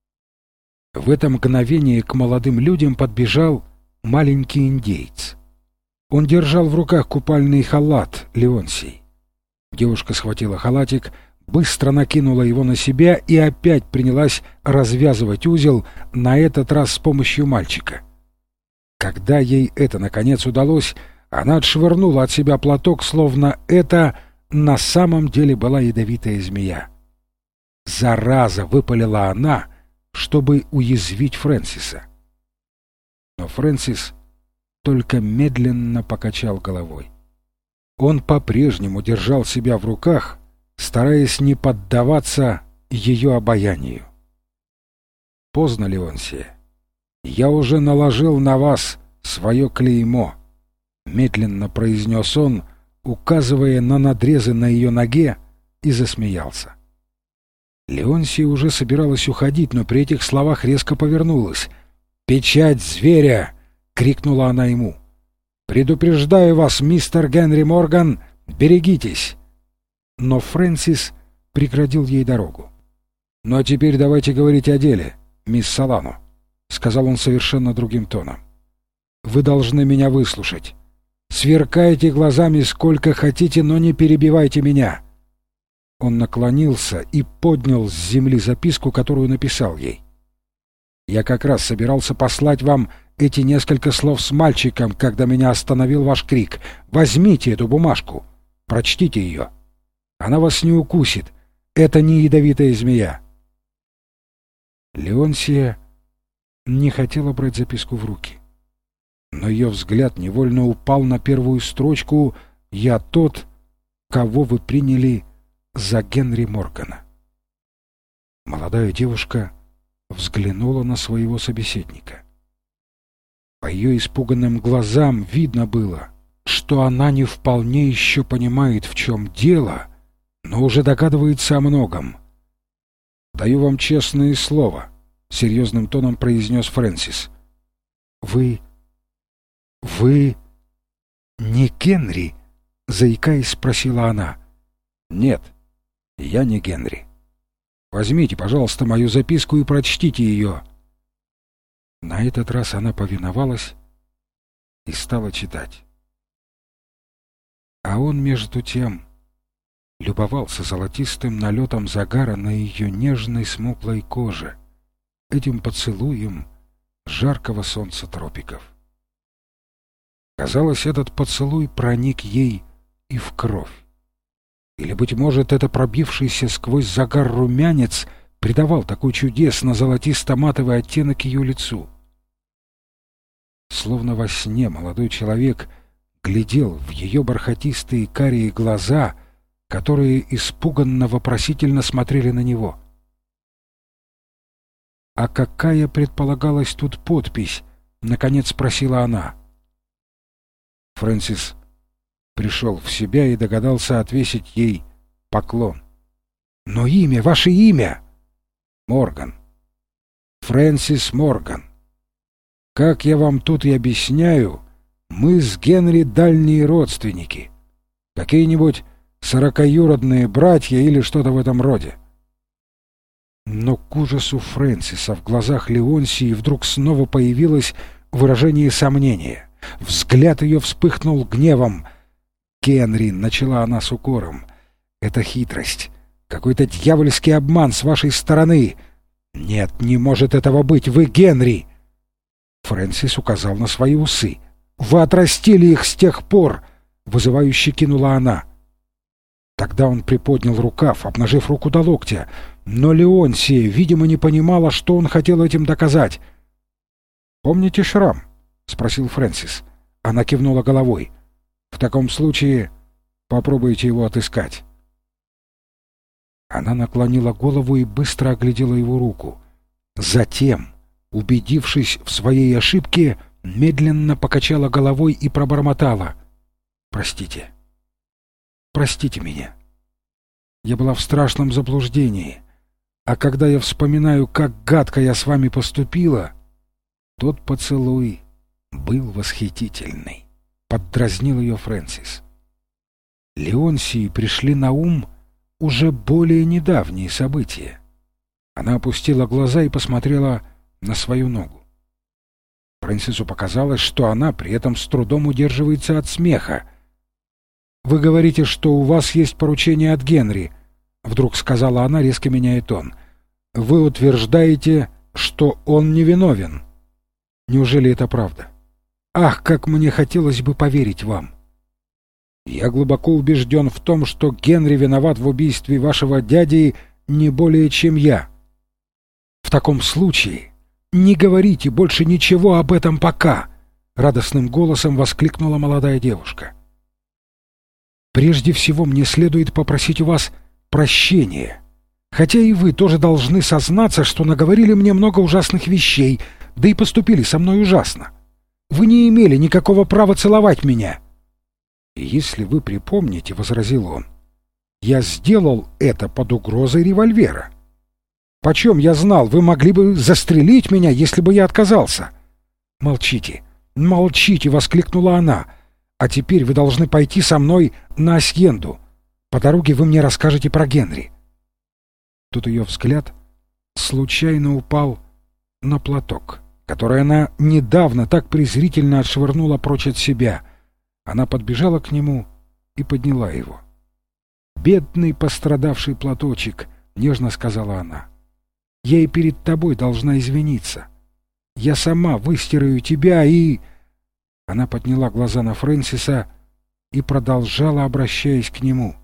В это мгновение к молодым людям подбежал маленький индеец. Он держал в руках купальный халат Леонсии. Девушка схватила халатик, быстро накинула его на себя и опять принялась развязывать узел, на этот раз с помощью мальчика. Когда ей это наконец удалось, она отшвырнула от себя платок, словно это на самом деле была ядовитая змея. «Зараза!» — выпалила она, чтобы уязвить Фрэнсиса. Но Фрэнсис только медленно покачал головой. Он по-прежнему держал себя в руках, стараясь не поддаваться ее обаянию. «Поздно, Леонсия. Я уже наложил на вас свое клеймо», — медленно произнес он, указывая на надрезы на ее ноге, и засмеялся. Леонсия уже собиралась уходить, но при этих словах резко повернулась. «Печать зверя!» — крикнула она ему. «Предупреждаю вас, мистер Генри Морган, берегитесь!» Но Фрэнсис преградил ей дорогу. «Ну а теперь давайте говорить о деле, мисс Солано», — сказал он совершенно другим тоном. «Вы должны меня выслушать. Сверкайте глазами сколько хотите, но не перебивайте меня». Он наклонился и поднял с земли записку, которую написал ей. «Я как раз собирался послать вам эти несколько слов с мальчиком, когда меня остановил ваш крик. Возьмите эту бумажку, прочтите ее. Она вас не укусит. Это не ядовитая змея». Леонсия не хотела брать записку в руки, но ее взгляд невольно упал на первую строчку «Я тот, кого вы приняли за Генри Моргана». Молодая девушка взглянула на своего собеседника. По ее испуганным глазам видно было, что она не вполне еще понимает, в чем дело, но уже догадывается о многом. «Даю вам честное слово», — серьезным тоном произнес Фрэнсис. «Вы не Генри?» — заикаясь, спросила она. «Нет, я не Генри. Возьмите, пожалуйста, мою записку и прочтите ее». На этот раз она повиновалась и стала читать. А он, между тем, любовался золотистым налетом загара на ее нежной смуглой коже, этим поцелуем жаркого солнца тропиков. Казалось, этот поцелуй проник ей и в кровь. Или, быть может, это пробившийся сквозь загар румянец придавал такой чудесно-золотисто-матовый оттенок ее лицу. Словно во сне молодой человек глядел в ее бархатистые карие глаза, которые испуганно-вопросительно смотрели на него. «А какая предполагалась тут подпись?» — наконец спросила она. Фрэнсис пришел в себя и догадался отвесить ей поклон. «Но имя, ваше имя?» «Морган. Фрэнсис Морган. Как я вам тут и объясняю, мы с Генри дальние родственники. Какие-нибудь сорокаюродные братья или что-то в этом роде». Но к ужасу Фрэнсиса в глазах Леонсии вдруг снова появилось выражение сомнения. Взгляд ее вспыхнул гневом. «Генри», — начала она с укором, — «это хитрость, какой-то дьявольский обман с вашей стороны. Нет, не может этого быть, вы Генри!» Фрэнсис указал на свои усы. «Вы отрастили их с тех пор!» — вызывающе кинула она. Тогда он приподнял рукав, обнажив руку до локтя, но Леонсия, видимо, не понимала, что он хотел этим доказать. «Помните шрам?» — спросил Фрэнсис. Она кивнула головой. «В таком случае попробуйте его отыскать». Она наклонила голову и быстро оглядела его руку. Затем, убедившись в своей ошибке, медленно покачала головой и пробормотала: «Простите. Простите меня. Я была в страшном заблуждении. А когда я вспоминаю, как гадко я с вами поступила, тот поцелуй был восхитительный», — поддразнил ее Фрэнсис. Леонсии пришли на ум уже более недавние события. Она опустила глаза и посмотрела на свою ногу. Фрэнсису показалось, что она при этом с трудом удерживается от смеха. «Вы говорите, что у вас есть поручение от Генри», — вдруг сказала она, резко меняя тон. «Вы утверждаете, что он невиновен. Неужели это правда? Ах, как мне хотелось бы поверить вам!» Я глубоко убежден в том, что Генри виноват в убийстве вашего дяди не более, чем я. В таком случае не говорите больше ничего об этом пока, — радостным голосом воскликнула молодая девушка. Прежде всего мне следует попросить у вас прощения, хотя и вы тоже должны сознаться, что наговорили мне много ужасных вещей, да и поступили со мной ужасно. Вы не имели никакого права целовать меня. И если вы припомните, — возразил он, — я сделал это под угрозой револьвера. Почем я знал, вы могли бы застрелить меня, если бы я отказался? Молчите, молчите, — воскликнула она. А теперь вы должны пойти со мной на Асьенду. По дороге вы мне расскажете про Генри. Тут ее взгляд случайно упал на платок, который она недавно так презрительно отшвырнула прочь от себя. Она подбежала к нему и подняла его. «Бедный пострадавший платочек», — нежно сказала она. «Я и перед тобой должна извиниться. Я сама выстираю тебя и...» Она подняла глаза на Фрэнсиса и продолжала, обращаясь к нему.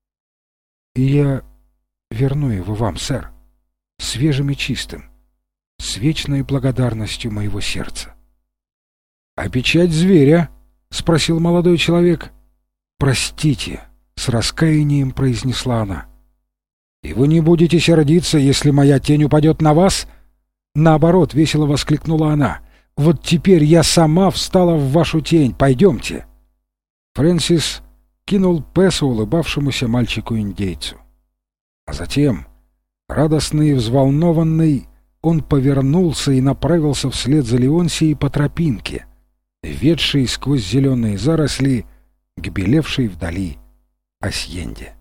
«И я верну его вам, сэр, свежим и чистым, с вечной благодарностью моего сердца». «А печать зверя?» — спросил молодой человек. «Простите», — с раскаянием произнесла она. «И вы не будете сердиться, если моя тень упадет на вас?» «Наоборот», — весело воскликнула она. «Вот теперь я сама встала в вашу тень. Пойдемте». Фрэнсис кинул песо улыбавшемуся мальчику-индейцу. А затем, радостный и взволнованный, он повернулся и направился вслед за Леонсией по тропинке, ведшей сквозь зеленые заросли к белевшей вдали Асьенде.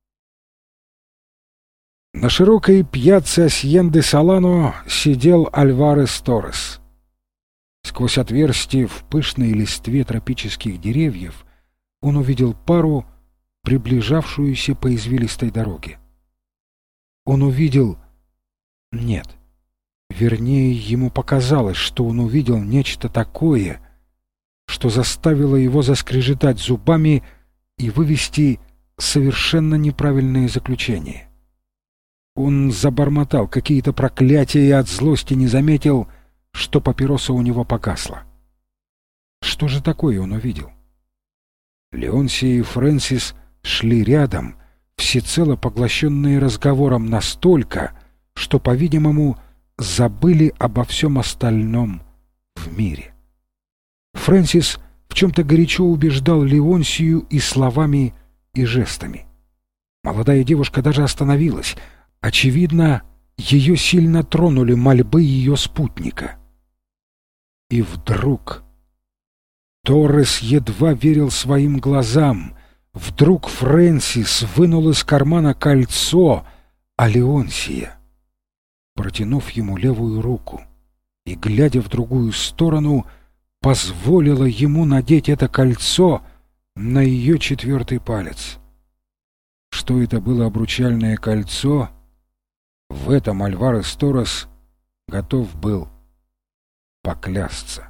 На широкой пьяцце Асьенды-Солано сидел Альварес Торрес. Сквозь отверстие в пышной листве тропических деревьев он увидел пару, приближавшуюся по извилистой дороге. Он увидел... Нет, вернее, ему показалось, что он увидел нечто такое, что заставило его заскрежетать зубами и вывести совершенно неправильное заключение. Он забормотал какие-то проклятия и от злости не заметил, что папироса у него погасла. Что же такое он увидел? Леонсия и Фрэнсис шли рядом, всецело поглощенные разговором настолько, что, по-видимому, забыли обо всем остальном в мире. Фрэнсис в чем-то горячо убеждал Леонсию и словами, и жестами. Молодая девушка даже остановилась. Очевидно, ее сильно тронули мольбы ее спутника. И вдруг Торрес едва верил своим глазам. Вдруг Фрэнсис вынул из кармана кольцо, а Леонсия, протянув ему левую руку и глядя в другую сторону, позволила ему надеть это кольцо на ее 4-й палец. Что это было обручальное кольцо, в этом Альварес Торрес готов был поклясться.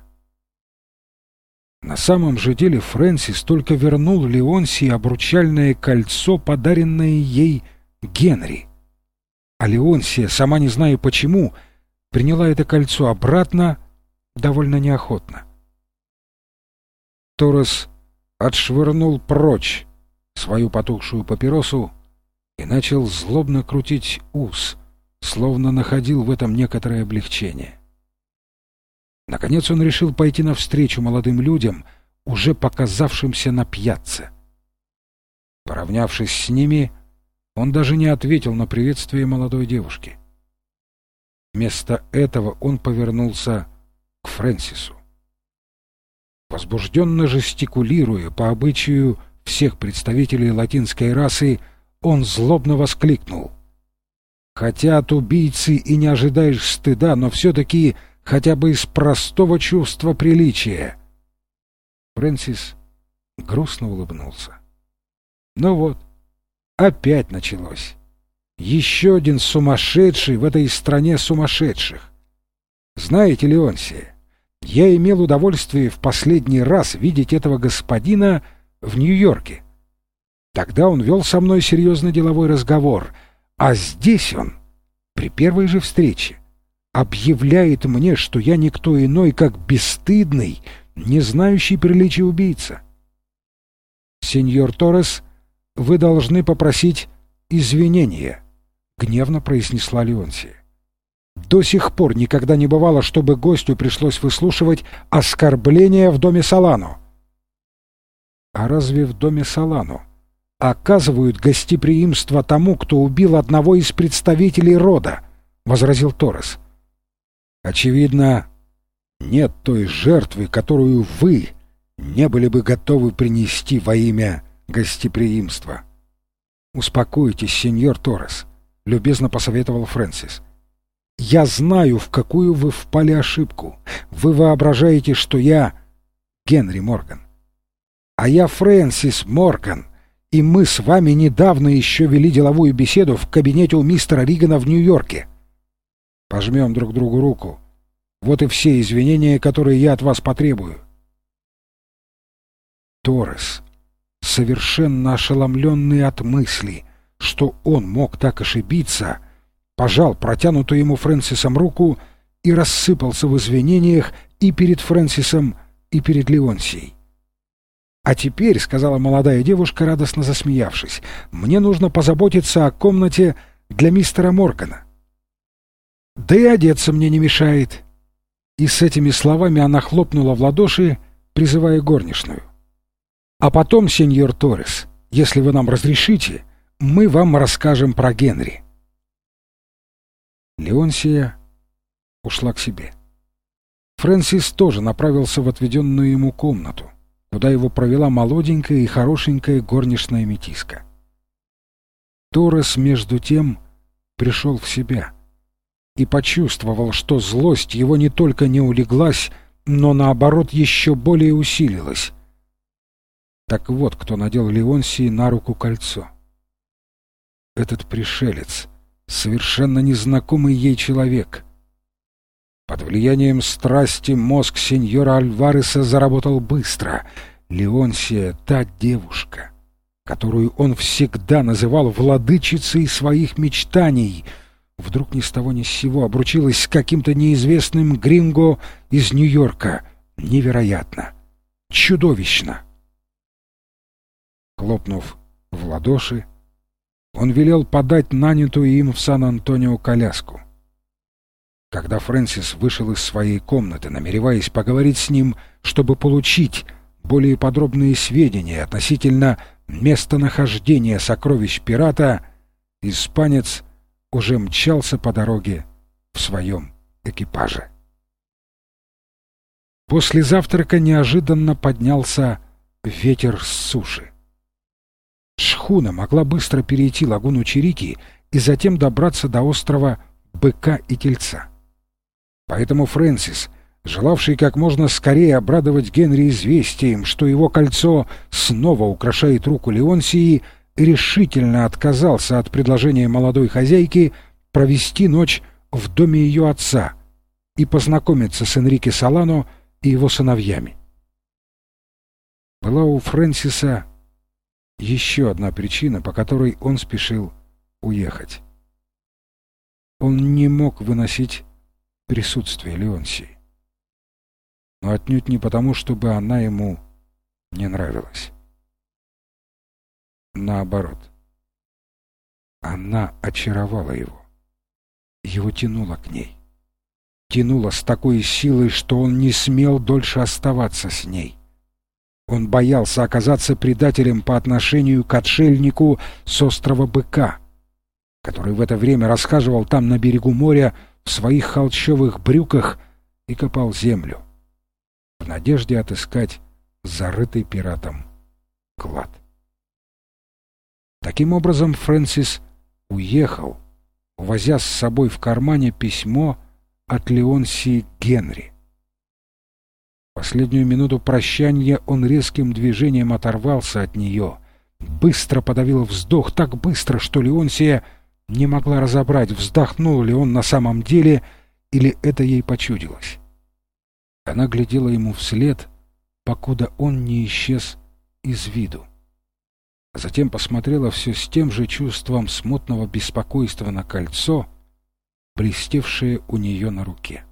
На самом же деле Фрэнсис только вернул Леонсии обручальное кольцо, подаренное ей Генри. А Леонсия, сама не зная почему, приняла это кольцо обратно довольно неохотно. Торрес отшвырнул прочь свою потухшую папиросу и начал злобно крутить ус, словно находил в этом некоторое облегчение. Наконец он решил пойти навстречу молодым людям, уже показавшимся на пьяцце. Поравнявшись с ними, он даже не ответил на приветствие молодой девушки. Вместо этого он повернулся к Фрэнсису. Возбужденно жестикулируя по обычаю всех представителей латинской расы, он злобно воскликнул: «Хотят убийцы и не ожидаешь стыда, но все-таки хотя бы из простого чувства приличия». Фрэнсис грустно улыбнулся. Ну вот, опять началось. Еще один сумасшедший в этой стране сумасшедших. Знаете, Леонсия, я имел удовольствие в последний раз видеть этого господина в Нью-Йорке. Тогда он вел со мной серьезный деловой разговор, а здесь он, при первой же встрече, объявляет мне, что я никто иной, как бесстыдный, не знающий приличий убийца. «Сеньор Торрес, вы должны попросить извинения», — гневно произнесла Леонсия. «До сих пор никогда не бывало, чтобы гостю пришлось выслушивать оскорбления в доме Солано». «А разве в доме Солано оказывают гостеприимство тому, кто убил одного из представителей рода?» — возразил Торрес. «Очевидно, нет той жертвы, которую вы не были бы готовы принести во имя гостеприимства». «Успокойтесь, сеньор Торрес», — любезно посоветовал Фрэнсис. «Я знаю, в какую вы впали ошибку. Вы воображаете, что я Генри Морган. А я Фрэнсис Морган, и мы с вами недавно еще вели деловую беседу в кабинете у мистера Ригана в Нью-Йорке. Пожмем друг другу руку. Вот и все извинения, которые я от вас потребую». Торрес, совершенно ошеломленный от мысли, что он мог так ошибиться, пожал протянутую ему Фрэнсисом руку и рассыпался в извинениях и перед Фрэнсисом, и перед Леонсией. «А теперь, — сказала молодая девушка, радостно засмеявшись, — мне нужно позаботиться о комнате для мистера Моргана. Да и одеться мне не мешает». И с этими словами она хлопнула в ладоши, призывая горничную. «А потом, сеньор Торрес, если вы нам разрешите, мы вам расскажем про Генри». Леонсия ушла к себе. Фрэнсис тоже направился в отведенную ему комнату, куда его провела молоденькая и хорошенькая горничная метиска. Торрес, между тем, пришел в себя и почувствовал, что злость его не только не улеглась, но, наоборот, еще более усилилась. Так вот, кто надел Леонсии на руку кольцо. Этот пришелец, совершенно незнакомый ей человек. Под влиянием страсти мозг сеньора Альвареса заработал быстро. Леонсия — та девушка, которую он всегда называл владычицей своих мечтаний, вдруг ни с того ни с сего обручилась с каким-то неизвестным гринго из Нью-Йорка. Невероятно! Чудовищно! Хлопнув в ладоши, он велел подать нанятую им в Сан-Антонио коляску. Когда Фрэнсис вышел из своей комнаты, намереваясь поговорить с ним, чтобы получить более подробные сведения относительно местонахождения сокровищ пирата, испанец уже мчался по дороге в своем экипаже. После завтрака неожиданно поднялся ветер с суши. Шхуна могла быстро перейти лагуну Чирики и затем добраться до острова Быка и Тельца. Поэтому Фрэнсис, желавший как можно скорее обрадовать Генри известием, что его кольцо снова украшает руку Леонсии, решительно отказался от предложения молодой хозяйки провести ночь в доме ее отца и познакомиться с Энрике Солано и его сыновьями. Была у Фрэнсиса еще одна причина, по которой он спешил уехать. Он не мог выносить присутствие Леонсии. Но отнюдь не потому, чтобы она ему не нравилась. Наоборот. Она очаровала его. Его тянуло к ней. Тянуло с такой силой, что он не смел дольше оставаться с ней. Он боялся оказаться предателем по отношению к отшельнику с острова Быка, который в это время расхаживал там на берегу моря в своих холщовых брюках и копал землю, в надежде отыскать зарытый пиратом клад. Таким образом, Фрэнсис уехал, увозя с собой в кармане письмо от Леонсии Генри. В последнюю минуту прощания он резким движением оторвался от нее, быстро подавил вздох, так быстро, что Леонсия не могла разобрать, вздохнул ли он на самом деле или это ей почудилось. Она глядела ему вслед, покуда он не исчез из виду. а затем посмотрела все с тем же чувством смутного беспокойства на кольцо, блестевшее у нее на руке.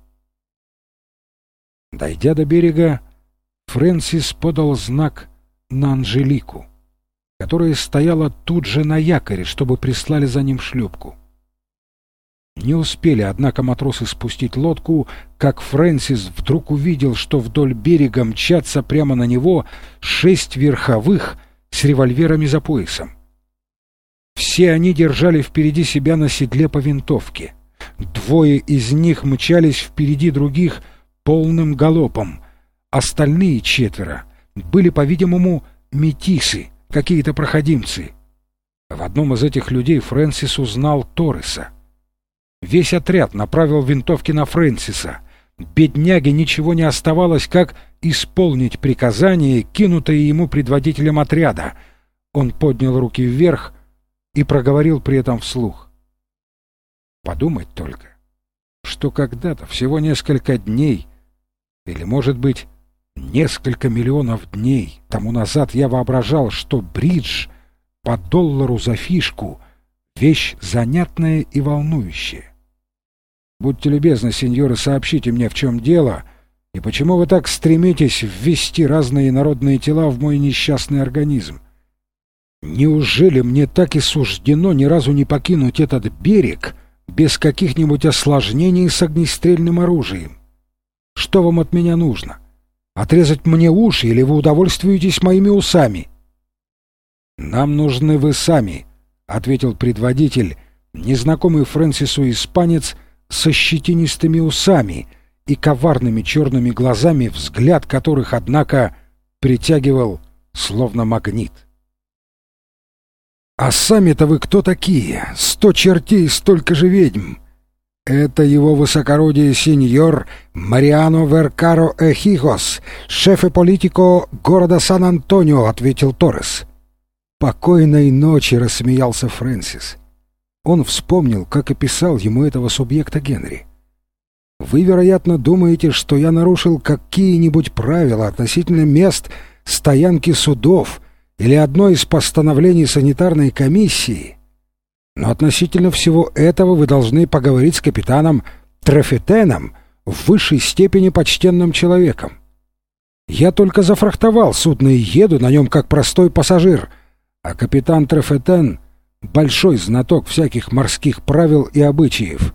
Дойдя до берега, Фрэнсис подал знак на Анжелику, которая стояла тут же на якоре, чтобы прислали за ним шлюпку. Не успели, однако, матросы спустить лодку, как Фрэнсис вдруг увидел, что вдоль берега мчатся прямо на него 6 верховых с револьверами за поясом. Все они держали впереди себя на седле по винтовке. 2 из них мчались впереди других полным галопом. Остальные 4 были, по-видимому, метисы, какие-то проходимцы. В одном из этих людей Фрэнсис узнал Торреса. Весь отряд направил винтовки на Фрэнсиса. Бедняге ничего не оставалось, как исполнить приказание, кинутое ему предводителем отряда. Он поднял руки вверх и проговорил при этом вслух: «Подумать только, что когда-то, всего несколько дней, или, может быть, несколько миллионов дней тому назад, я воображал, что бридж по $1 за фишку — вещь занятная и волнующая. Будьте любезны, сеньоры, сообщите мне, в чем дело, и почему вы так стремитесь ввести разные народные тела в мой несчастный организм. Неужели мне так и суждено ни разу не покинуть этот берег без каких-нибудь осложнений с огнестрельным оружием? Что вам от меня нужно? Отрезать мне уши, или вы удовольствуетесь моими усами?» «Нам нужны вы сами», — ответил предводитель, незнакомый Фрэнсису испанец со щетинистыми усами и коварными черными глазами, взгляд которых, однако, притягивал словно магнит. «А сами-то вы кто такие? 100 чертей, столько же ведьм!» «Это его высокородие сеньор Мариано Веркаро Эхихос, шеф и политико города Сан-Антонио», — ответил Торрес. «Покойной ночи», — рассмеялся Фрэнсис. Он вспомнил, как описал ему этого субъекта Генри. «Вы, вероятно, думаете, что я нарушил какие-нибудь правила относительно мест стоянки судов или одно из постановлений санитарной комиссии. Но относительно всего этого вы должны поговорить с капитаном Трефетеном, в высшей степени почтенным человеком. Я только зафрахтовал судно и еду на нем как простой пассажир, а капитан Трефетен — большой знаток всяких морских правил и обычаев».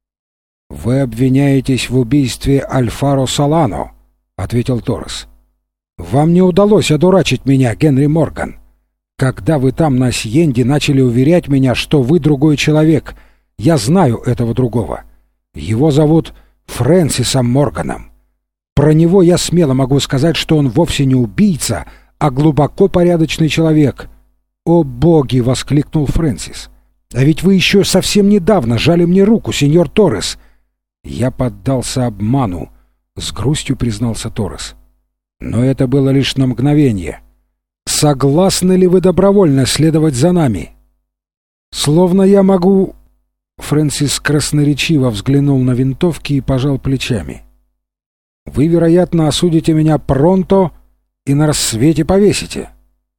«Вы обвиняетесь в убийстве Альфаро Солано», — ответил Торрес. «Вам не удалось одурачить меня, Генри Морган. Когда вы там на Сьенде начали уверять меня, что вы другой человек, я знаю этого другого. Его зовут Фрэнсисом Морганом. Про него я смело могу сказать, что он вовсе не убийца, а глубоко порядочный человек». «О боги!» — воскликнул Фрэнсис. «А ведь вы еще совсем недавно жали мне руку, сеньор Торрес». «Я поддался обману», — с грустью признался Торрес. «Но это было лишь на мгновение. Согласны ли вы добровольно следовать за нами?» «Словно я могу...» Фрэнсис красноречиво взглянул на винтовки и пожал плечами. «Вы, вероятно, осудите меня пронто и на рассвете повесите».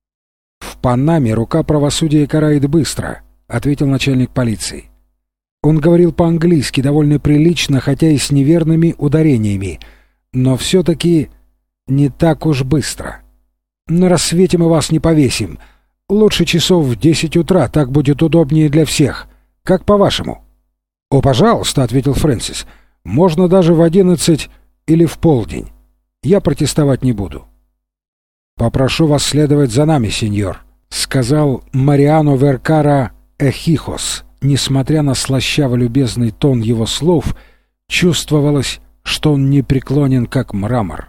«В Панаме рука правосудия карает быстро», — ответил начальник полиции. Он говорил по-английски довольно прилично, хотя и с неверными ударениями, но все-таки не так уж быстро. «На рассвете мы вас не повесим. Лучше часов в 10 утра, так будет удобнее для всех. Как по-вашему?» «О, пожалуйста», — ответил Фрэнсис. «Можно даже в 11 или в полдень. Я протестовать не буду». «Попрошу вас следовать за нами, сеньор», — сказал Мариано Веркаро Эхихос. Несмотря на слащаво-любезный тон его слов, чувствовалось, что он непреклонен, как мрамор.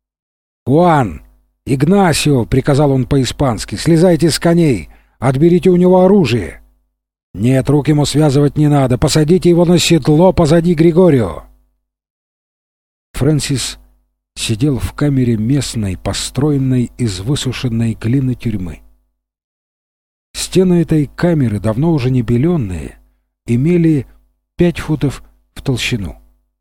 «Хуан! Игнасио!» — приказал он по-испански. «Слезайте с коней! Отберите у него оружие!» «Нет, рук ему связывать не надо. Посадите его на седло позади Григорио!» Фрэнсис сидел в камере местной, построенной из высушенной глины тюрьмы. Стены этой камеры, давно уже не беленные, имели 5 футов в толщину.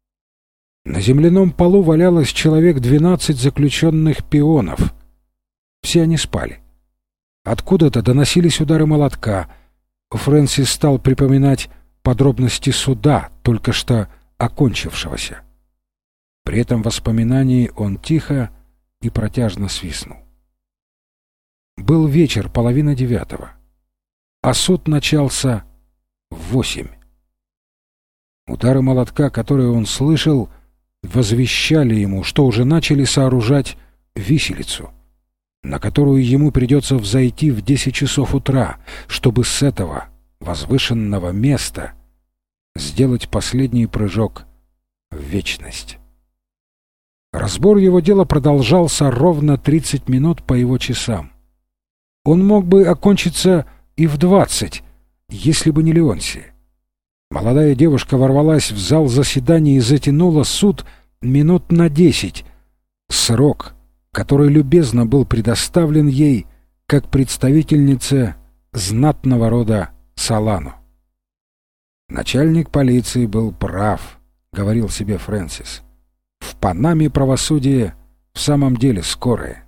На земляном полу валялось человек 12 заключенных пионов. Все они спали. Откуда-то доносились удары молотка. Фрэнсис стал припоминать подробности суда, только что окончившегося. При этом воспоминании он тихо и протяжно свистнул. Был вечер, 8:30, а суд начался в 8. Удары молотка, которые он слышал, возвещали ему, что уже начали сооружать виселицу, на которую ему придется взойти в 10 часов утра, чтобы с этого возвышенного места сделать последний прыжок в вечность. Разбор его дела продолжался ровно 30 минут по его часам. Он мог бы окончиться и в 20, если бы не Леонсия. Молодая девушка ворвалась в зал заседаний и затянула суд минут на 10, срок, который любезно был предоставлен ей как представительнице знатного рода Солано. «Начальник полиции был прав», — говорил себе Фрэнсис. «В Панаме правосудие в самом деле скорое».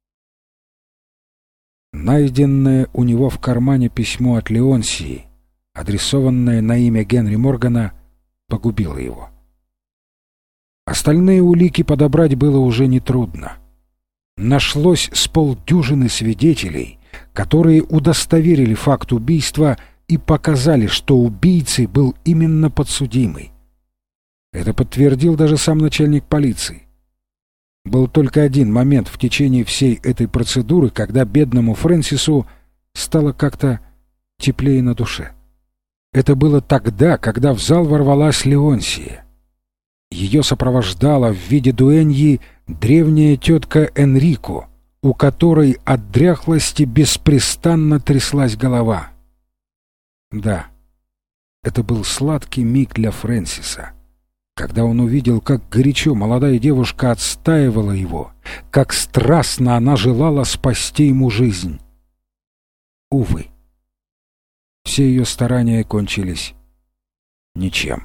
Найденное у него в кармане письмо от Леонсии, адресованное на имя Генри Моргана, погубило его. Остальные улики подобрать было уже нетрудно. Нашлось с полдюжины свидетелей, которые удостоверили факт убийства и показали, что убийцей был именно подсудимый. Это подтвердил даже сам начальник полиции. Был только один момент в течение всей этой процедуры, когда бедному Фрэнсису стало как-то теплее на душе. Это было тогда, когда в зал ворвалась Леонсия. Ее сопровождала в виде дуэньи древняя тетка Энрико, у которой от дряхлости беспрестанно тряслась голова. Да, это был сладкий миг для Фрэнсиса, когда он увидел, как горячо молодая девушка отстаивала его, как страстно она желала спасти ему жизнь. Увы, все ее старания кончились ничем.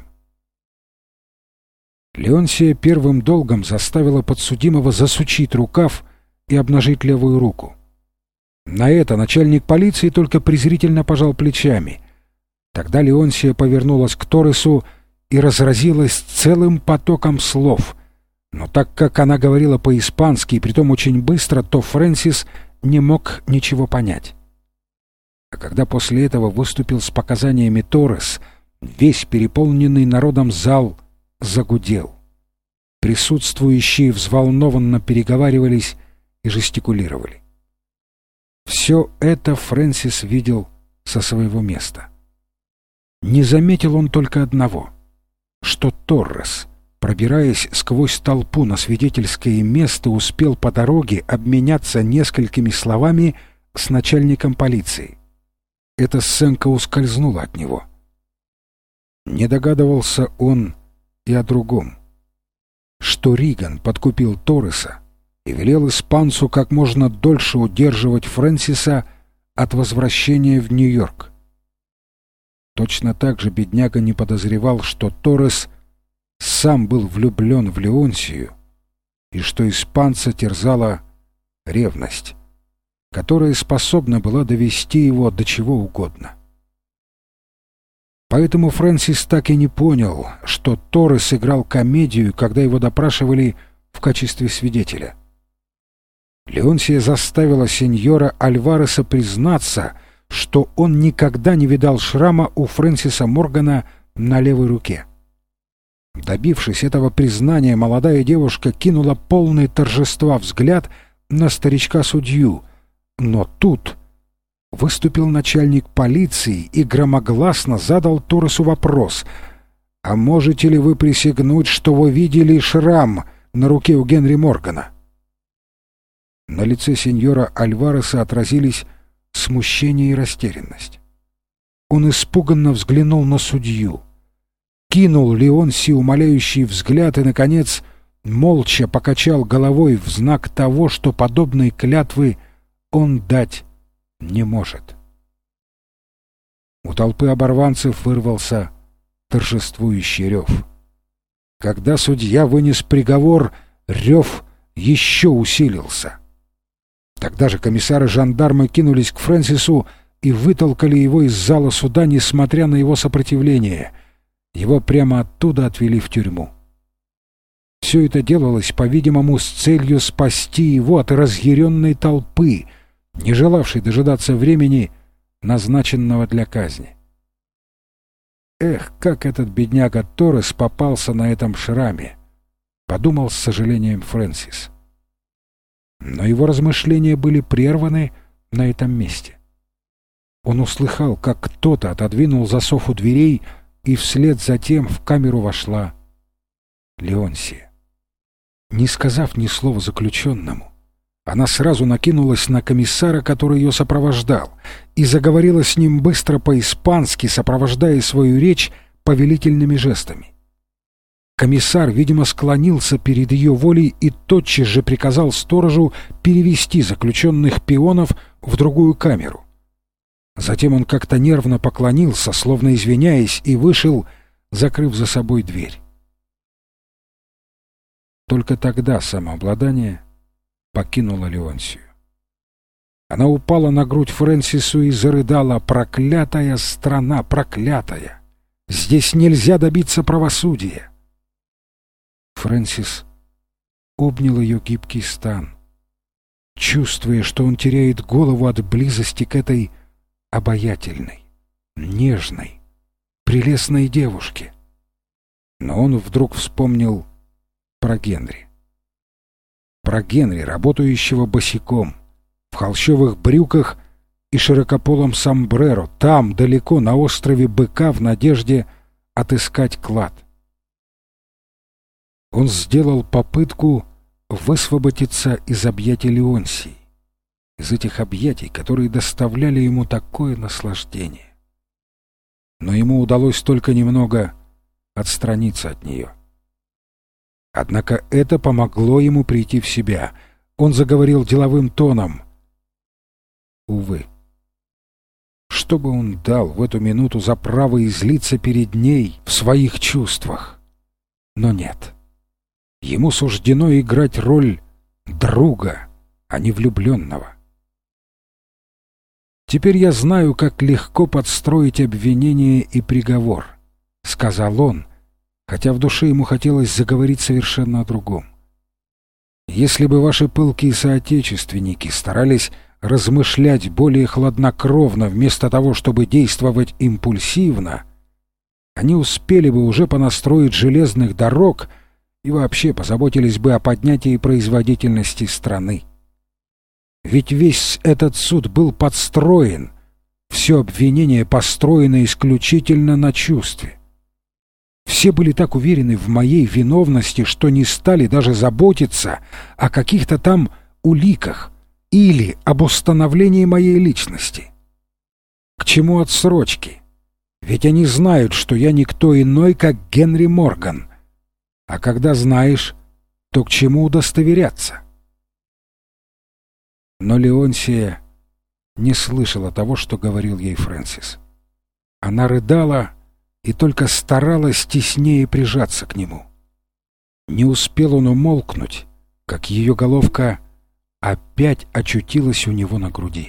Леонсия первым долгом заставила подсудимого засучить рукав и обнажить левую руку. На это начальник полиции только презрительно пожал плечами. Тогда Леонсия повернулась к Торресу и разразилась целым потоком слов. Но так как она говорила по-испански, и притом очень быстро, то Фрэнсис не мог ничего понять. А когда после этого выступил с показаниями Торрес, весь переполненный народом зал загудел. Присутствующие взволнованно переговаривались и жестикулировали. Все это Фрэнсис видел со своего места. Не заметил он только одного, что Торрес, пробираясь сквозь толпу на свидетельское место, успел по дороге обменяться несколькими словами с начальником полиции. Эта сценка ускользнула от него. Не догадывался он и о другом, что Риган подкупил Торреса и велел испанцу как можно дольше удерживать Фрэнсиса от возвращения в Нью-Йорк. Точно так же бедняга не подозревал, что Торрес сам был влюблен в Леонсию и что испанца терзала ревность, которая способна была довести его до чего угодно. Поэтому Фрэнсис так и не понял, что Торрес играл комедию, когда его допрашивали в качестве свидетеля. Леонсия заставила сеньора Альвареса признаться, что он никогда не видал шрама у Фрэнсиса Моргана на левой руке. Добившись этого признания, молодая девушка кинула полный торжества взгляд на старичка-судью, но тут выступил начальник полиции и громогласно задал Торресу вопрос: «А можете ли вы присягнуть, что вы видели шрам на руке у Генри Моргана?» На лице сеньора Альвареса отразились смущение и растерянность. Он испуганно взглянул на судью, кинул Леонсии умоляющий взгляд и, наконец, молча покачал головой в знак того, что подобной клятвы он дать не может. У толпы оборванцев вырвался торжествующий рев. Когда судья вынес приговор, рев еще усилился. Тогда же комиссары и жандармы кинулись к Фрэнсису и вытолкали его из зала суда, несмотря на его сопротивление. Его прямо оттуда отвели в тюрьму. Все это делалось, по-видимому, с целью спасти его от разъяренной толпы, не желавшей дожидаться времени, назначенного для казни. «Эх, как этот бедняга Торрес попался на этом шраме!» — подумал с сожалением Фрэнсис. Но его размышления были прерваны на этом месте. Он услыхал, как кто-то отодвинул засов у дверей, и вслед за тем в камеру вошла Леонсия. Не сказав ни слова заключенному, она сразу накинулась на комиссара, который ее сопровождал, и заговорила с ним быстро по-испански, сопровождая свою речь повелительными жестами. Комиссар, видимо, склонился перед ее волей и тотчас же приказал сторожу перевести заключенных пионов в другую камеру. Затем он как-то нервно поклонился, словно извиняясь, и вышел, закрыв за собой дверь. Только тогда самообладание покинуло Леонсию. Она упала на грудь Фрэнсису и зарыдала: «Проклятая страна, проклятая! Здесь нельзя добиться правосудия!» Фрэнсис обнял ее гибкий стан, чувствуя, что он теряет голову от близости к этой обаятельной, нежной, прелестной девушке. Но он вдруг вспомнил про Генри. Про Генри, работающего босиком, в холщовых брюках и широкополом сомбреро, там, далеко, на острове Быка, в надежде отыскать клад. Он сделал попытку высвободиться из объятий Леонсии, из этих объятий, которые доставляли ему такое наслаждение. Но ему удалось только немного отстраниться от нее. Однако это помогло ему прийти в себя. Он заговорил деловым тоном. Увы, что бы он дал в эту минуту за право излиться перед ней в своих чувствах? Но нет. Ему суждено играть роль друга, а не влюбленного. «Теперь я знаю, как легко подстроить обвинение и приговор», — сказал он, хотя в душе ему хотелось заговорить совершенно о другом. «Если бы ваши пылкие соотечественники старались размышлять более хладнокровно вместо того, чтобы действовать импульсивно, они успели бы уже понастроить железных дорог и вообще позаботились бы о поднятии производительности страны. Ведь весь этот суд был подстроен, все обвинение построено исключительно на чувстве. Все были так уверены в моей виновности, что не стали даже заботиться о каких-то там уликах или об установлении моей личности. К чему отсрочки? Ведь они знают, что я никто иной, как Генри Морган. А когда знаешь, то к чему удостоверяться? Но Леонсия не слышала того, что говорил ей Фрэнсис. Она рыдала и только старалась теснее прижаться к нему. Не успел он умолкнуть, как ее головка опять очутилась у него на груди.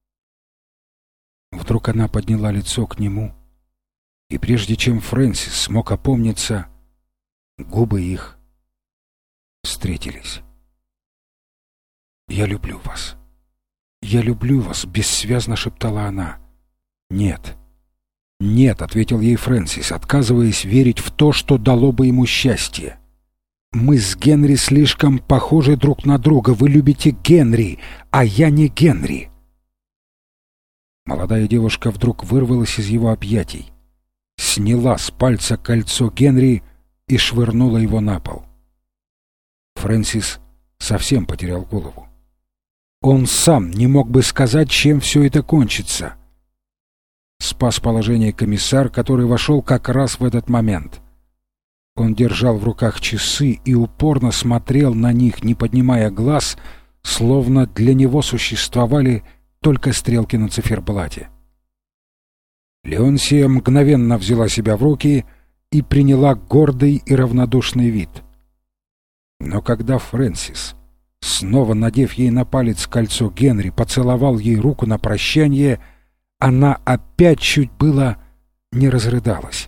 Вдруг она подняла лицо к нему, и прежде чем Фрэнсис смог опомниться, губы их встретились. «Я люблю вас. Я люблю вас», — бессвязно шептала она. «Нет, нет», — ответил ей Фрэнсис, отказываясь верить в то, что дало бы ему счастье. «Мы с Генри слишком похожи друг на друга. Вы любите Генри, а я не Генри». Молодая девушка вдруг вырвалась из его объятий, сняла с пальца кольцо Генри и швырнула его на пол. Фрэнсис совсем потерял голову. Он сам не мог бы сказать, чем все это кончится. Спас положение комиссар, который вошел как раз в этот момент. Он держал в руках часы и упорно смотрел на них, не поднимая глаз, словно для него существовали только стрелки на циферблате. Леонсия мгновенно взяла себя в руки и приняла гордый и равнодушный вид. Но когда Фрэнсис снова надев ей на палец кольцо Генри, поцеловал ей руку на прощание, она опять чуть было не разрыдалась.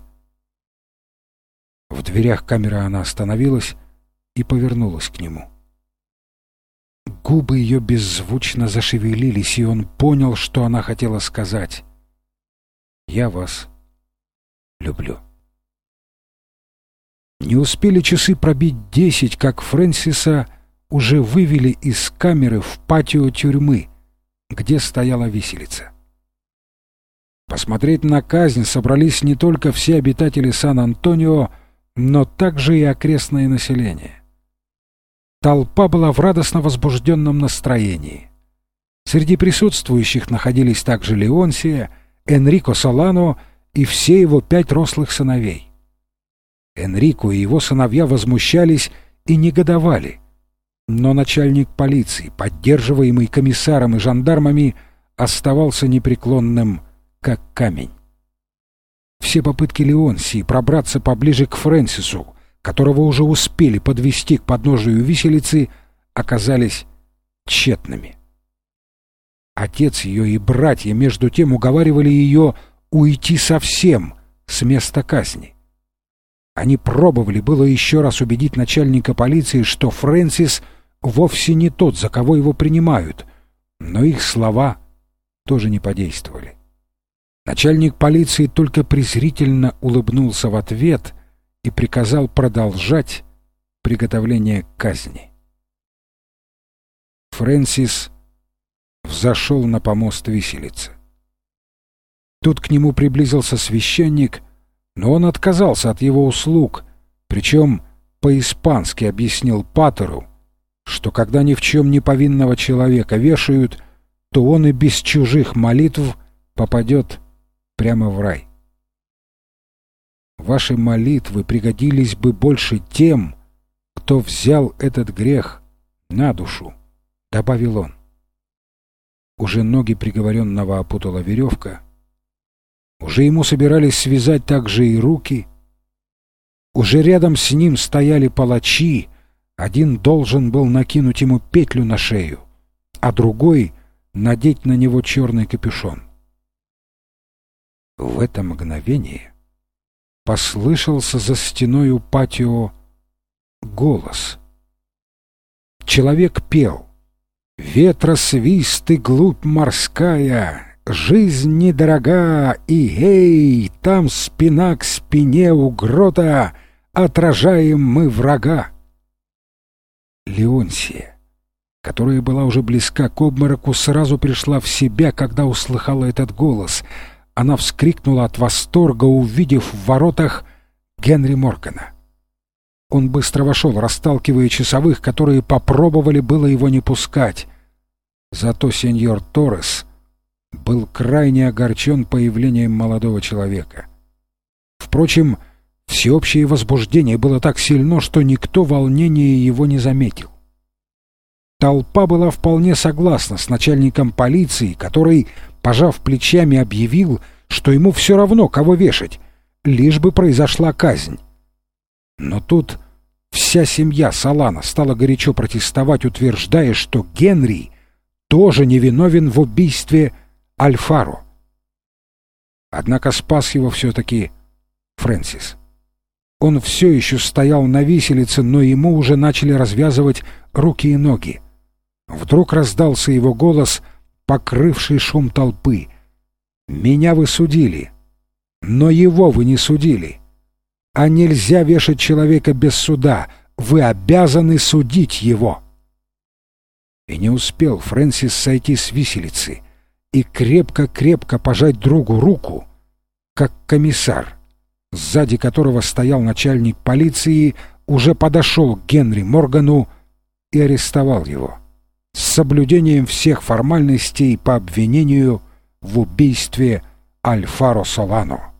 В дверях камеры она остановилась и повернулась к нему. Губы ее беззвучно зашевелились, и он понял, что она хотела сказать. «Я вас люблю». Не успели часы пробить 10, как Фрэнсиса уже вывели из камеры в патио тюрьмы, где стояла виселица. Посмотреть на казнь собрались не только все обитатели Сан-Антонио, но также и окрестное население. Толпа была в радостно возбужденном настроении. Среди присутствующих находились также Леонсия, Энрико Солано и все его 5 рослых сыновей. Энрико и его сыновья возмущались и негодовали, но начальник полиции, поддерживаемый комиссаром и жандармами, оставался непреклонным, как камень. Все попытки Леонсии пробраться поближе к Фрэнсису, которого уже успели подвести к подножию виселицы, оказались тщетными. Отец ее и братья между тем уговаривали ее уйти совсем с места казни. Они пробовали было еще раз убедить начальника полиции, что Фрэнсис вовсе не тот, за кого его принимают, но их слова тоже не подействовали. Начальник полиции только презрительно улыбнулся в ответ и приказал продолжать приготовление к казни. Фрэнсис взошел на помост виселицы. Тут к нему приблизился священник, но он отказался от его услуг, причем по-испански объяснил патеру, что когда ни в чем не повинного человека вешают, то он и без чужих молитв попадет прямо в рай. Ваши молитвы пригодились бы больше тем, кто взял этот грех на душу, — добавил он. Уже ноги приговоренного опутала веревка, уже ему собирались связать также и руки, уже рядом с ним стояли палачи, один должен был накинуть ему петлю на шею, а другой — надеть на него черный капюшон. В это мгновение послышался за стеной у патио голос. Человек пел: «Ветросвист и глубь морская, жизнь недорога, и эй, там спина к спине у грота, отражаем мы врага». Леонсия, которая была уже близка к обмороку, сразу пришла в себя, когда услыхала этот голос. Она вскрикнула от восторга, увидев в воротах Генри Моргана. Он быстро вошел, расталкивая часовых, которые попробовали было его не пускать. Зато сеньор Торрес был крайне огорчен появлением молодого человека. Впрочем, всеобщее возбуждение было так сильно, что никто волнения его не заметил. Толпа была вполне согласна с начальником полиции, который, пожав плечами, объявил, что ему все равно, кого вешать, лишь бы произошла казнь. Но тут вся семья Солано стала горячо протестовать, утверждая, что Генри тоже невиновен в убийстве Альфаро. Однако спас его все-таки Фрэнсис. Он все еще стоял на виселице, но ему уже начали развязывать руки и ноги. Вдруг раздался его голос, покрывший шум толпы. «Меня вы судили, но его вы не судили. А нельзя вешать человека без суда, вы обязаны судить его». И не успел Фрэнсис сойти с виселицы и крепко-крепко пожать другу руку, как комиссар, сзади которого стоял начальник полиции, уже подошел к Генри Моргану и арестовал его с соблюдением всех формальностей по обвинению в убийстве Альфаро Солано.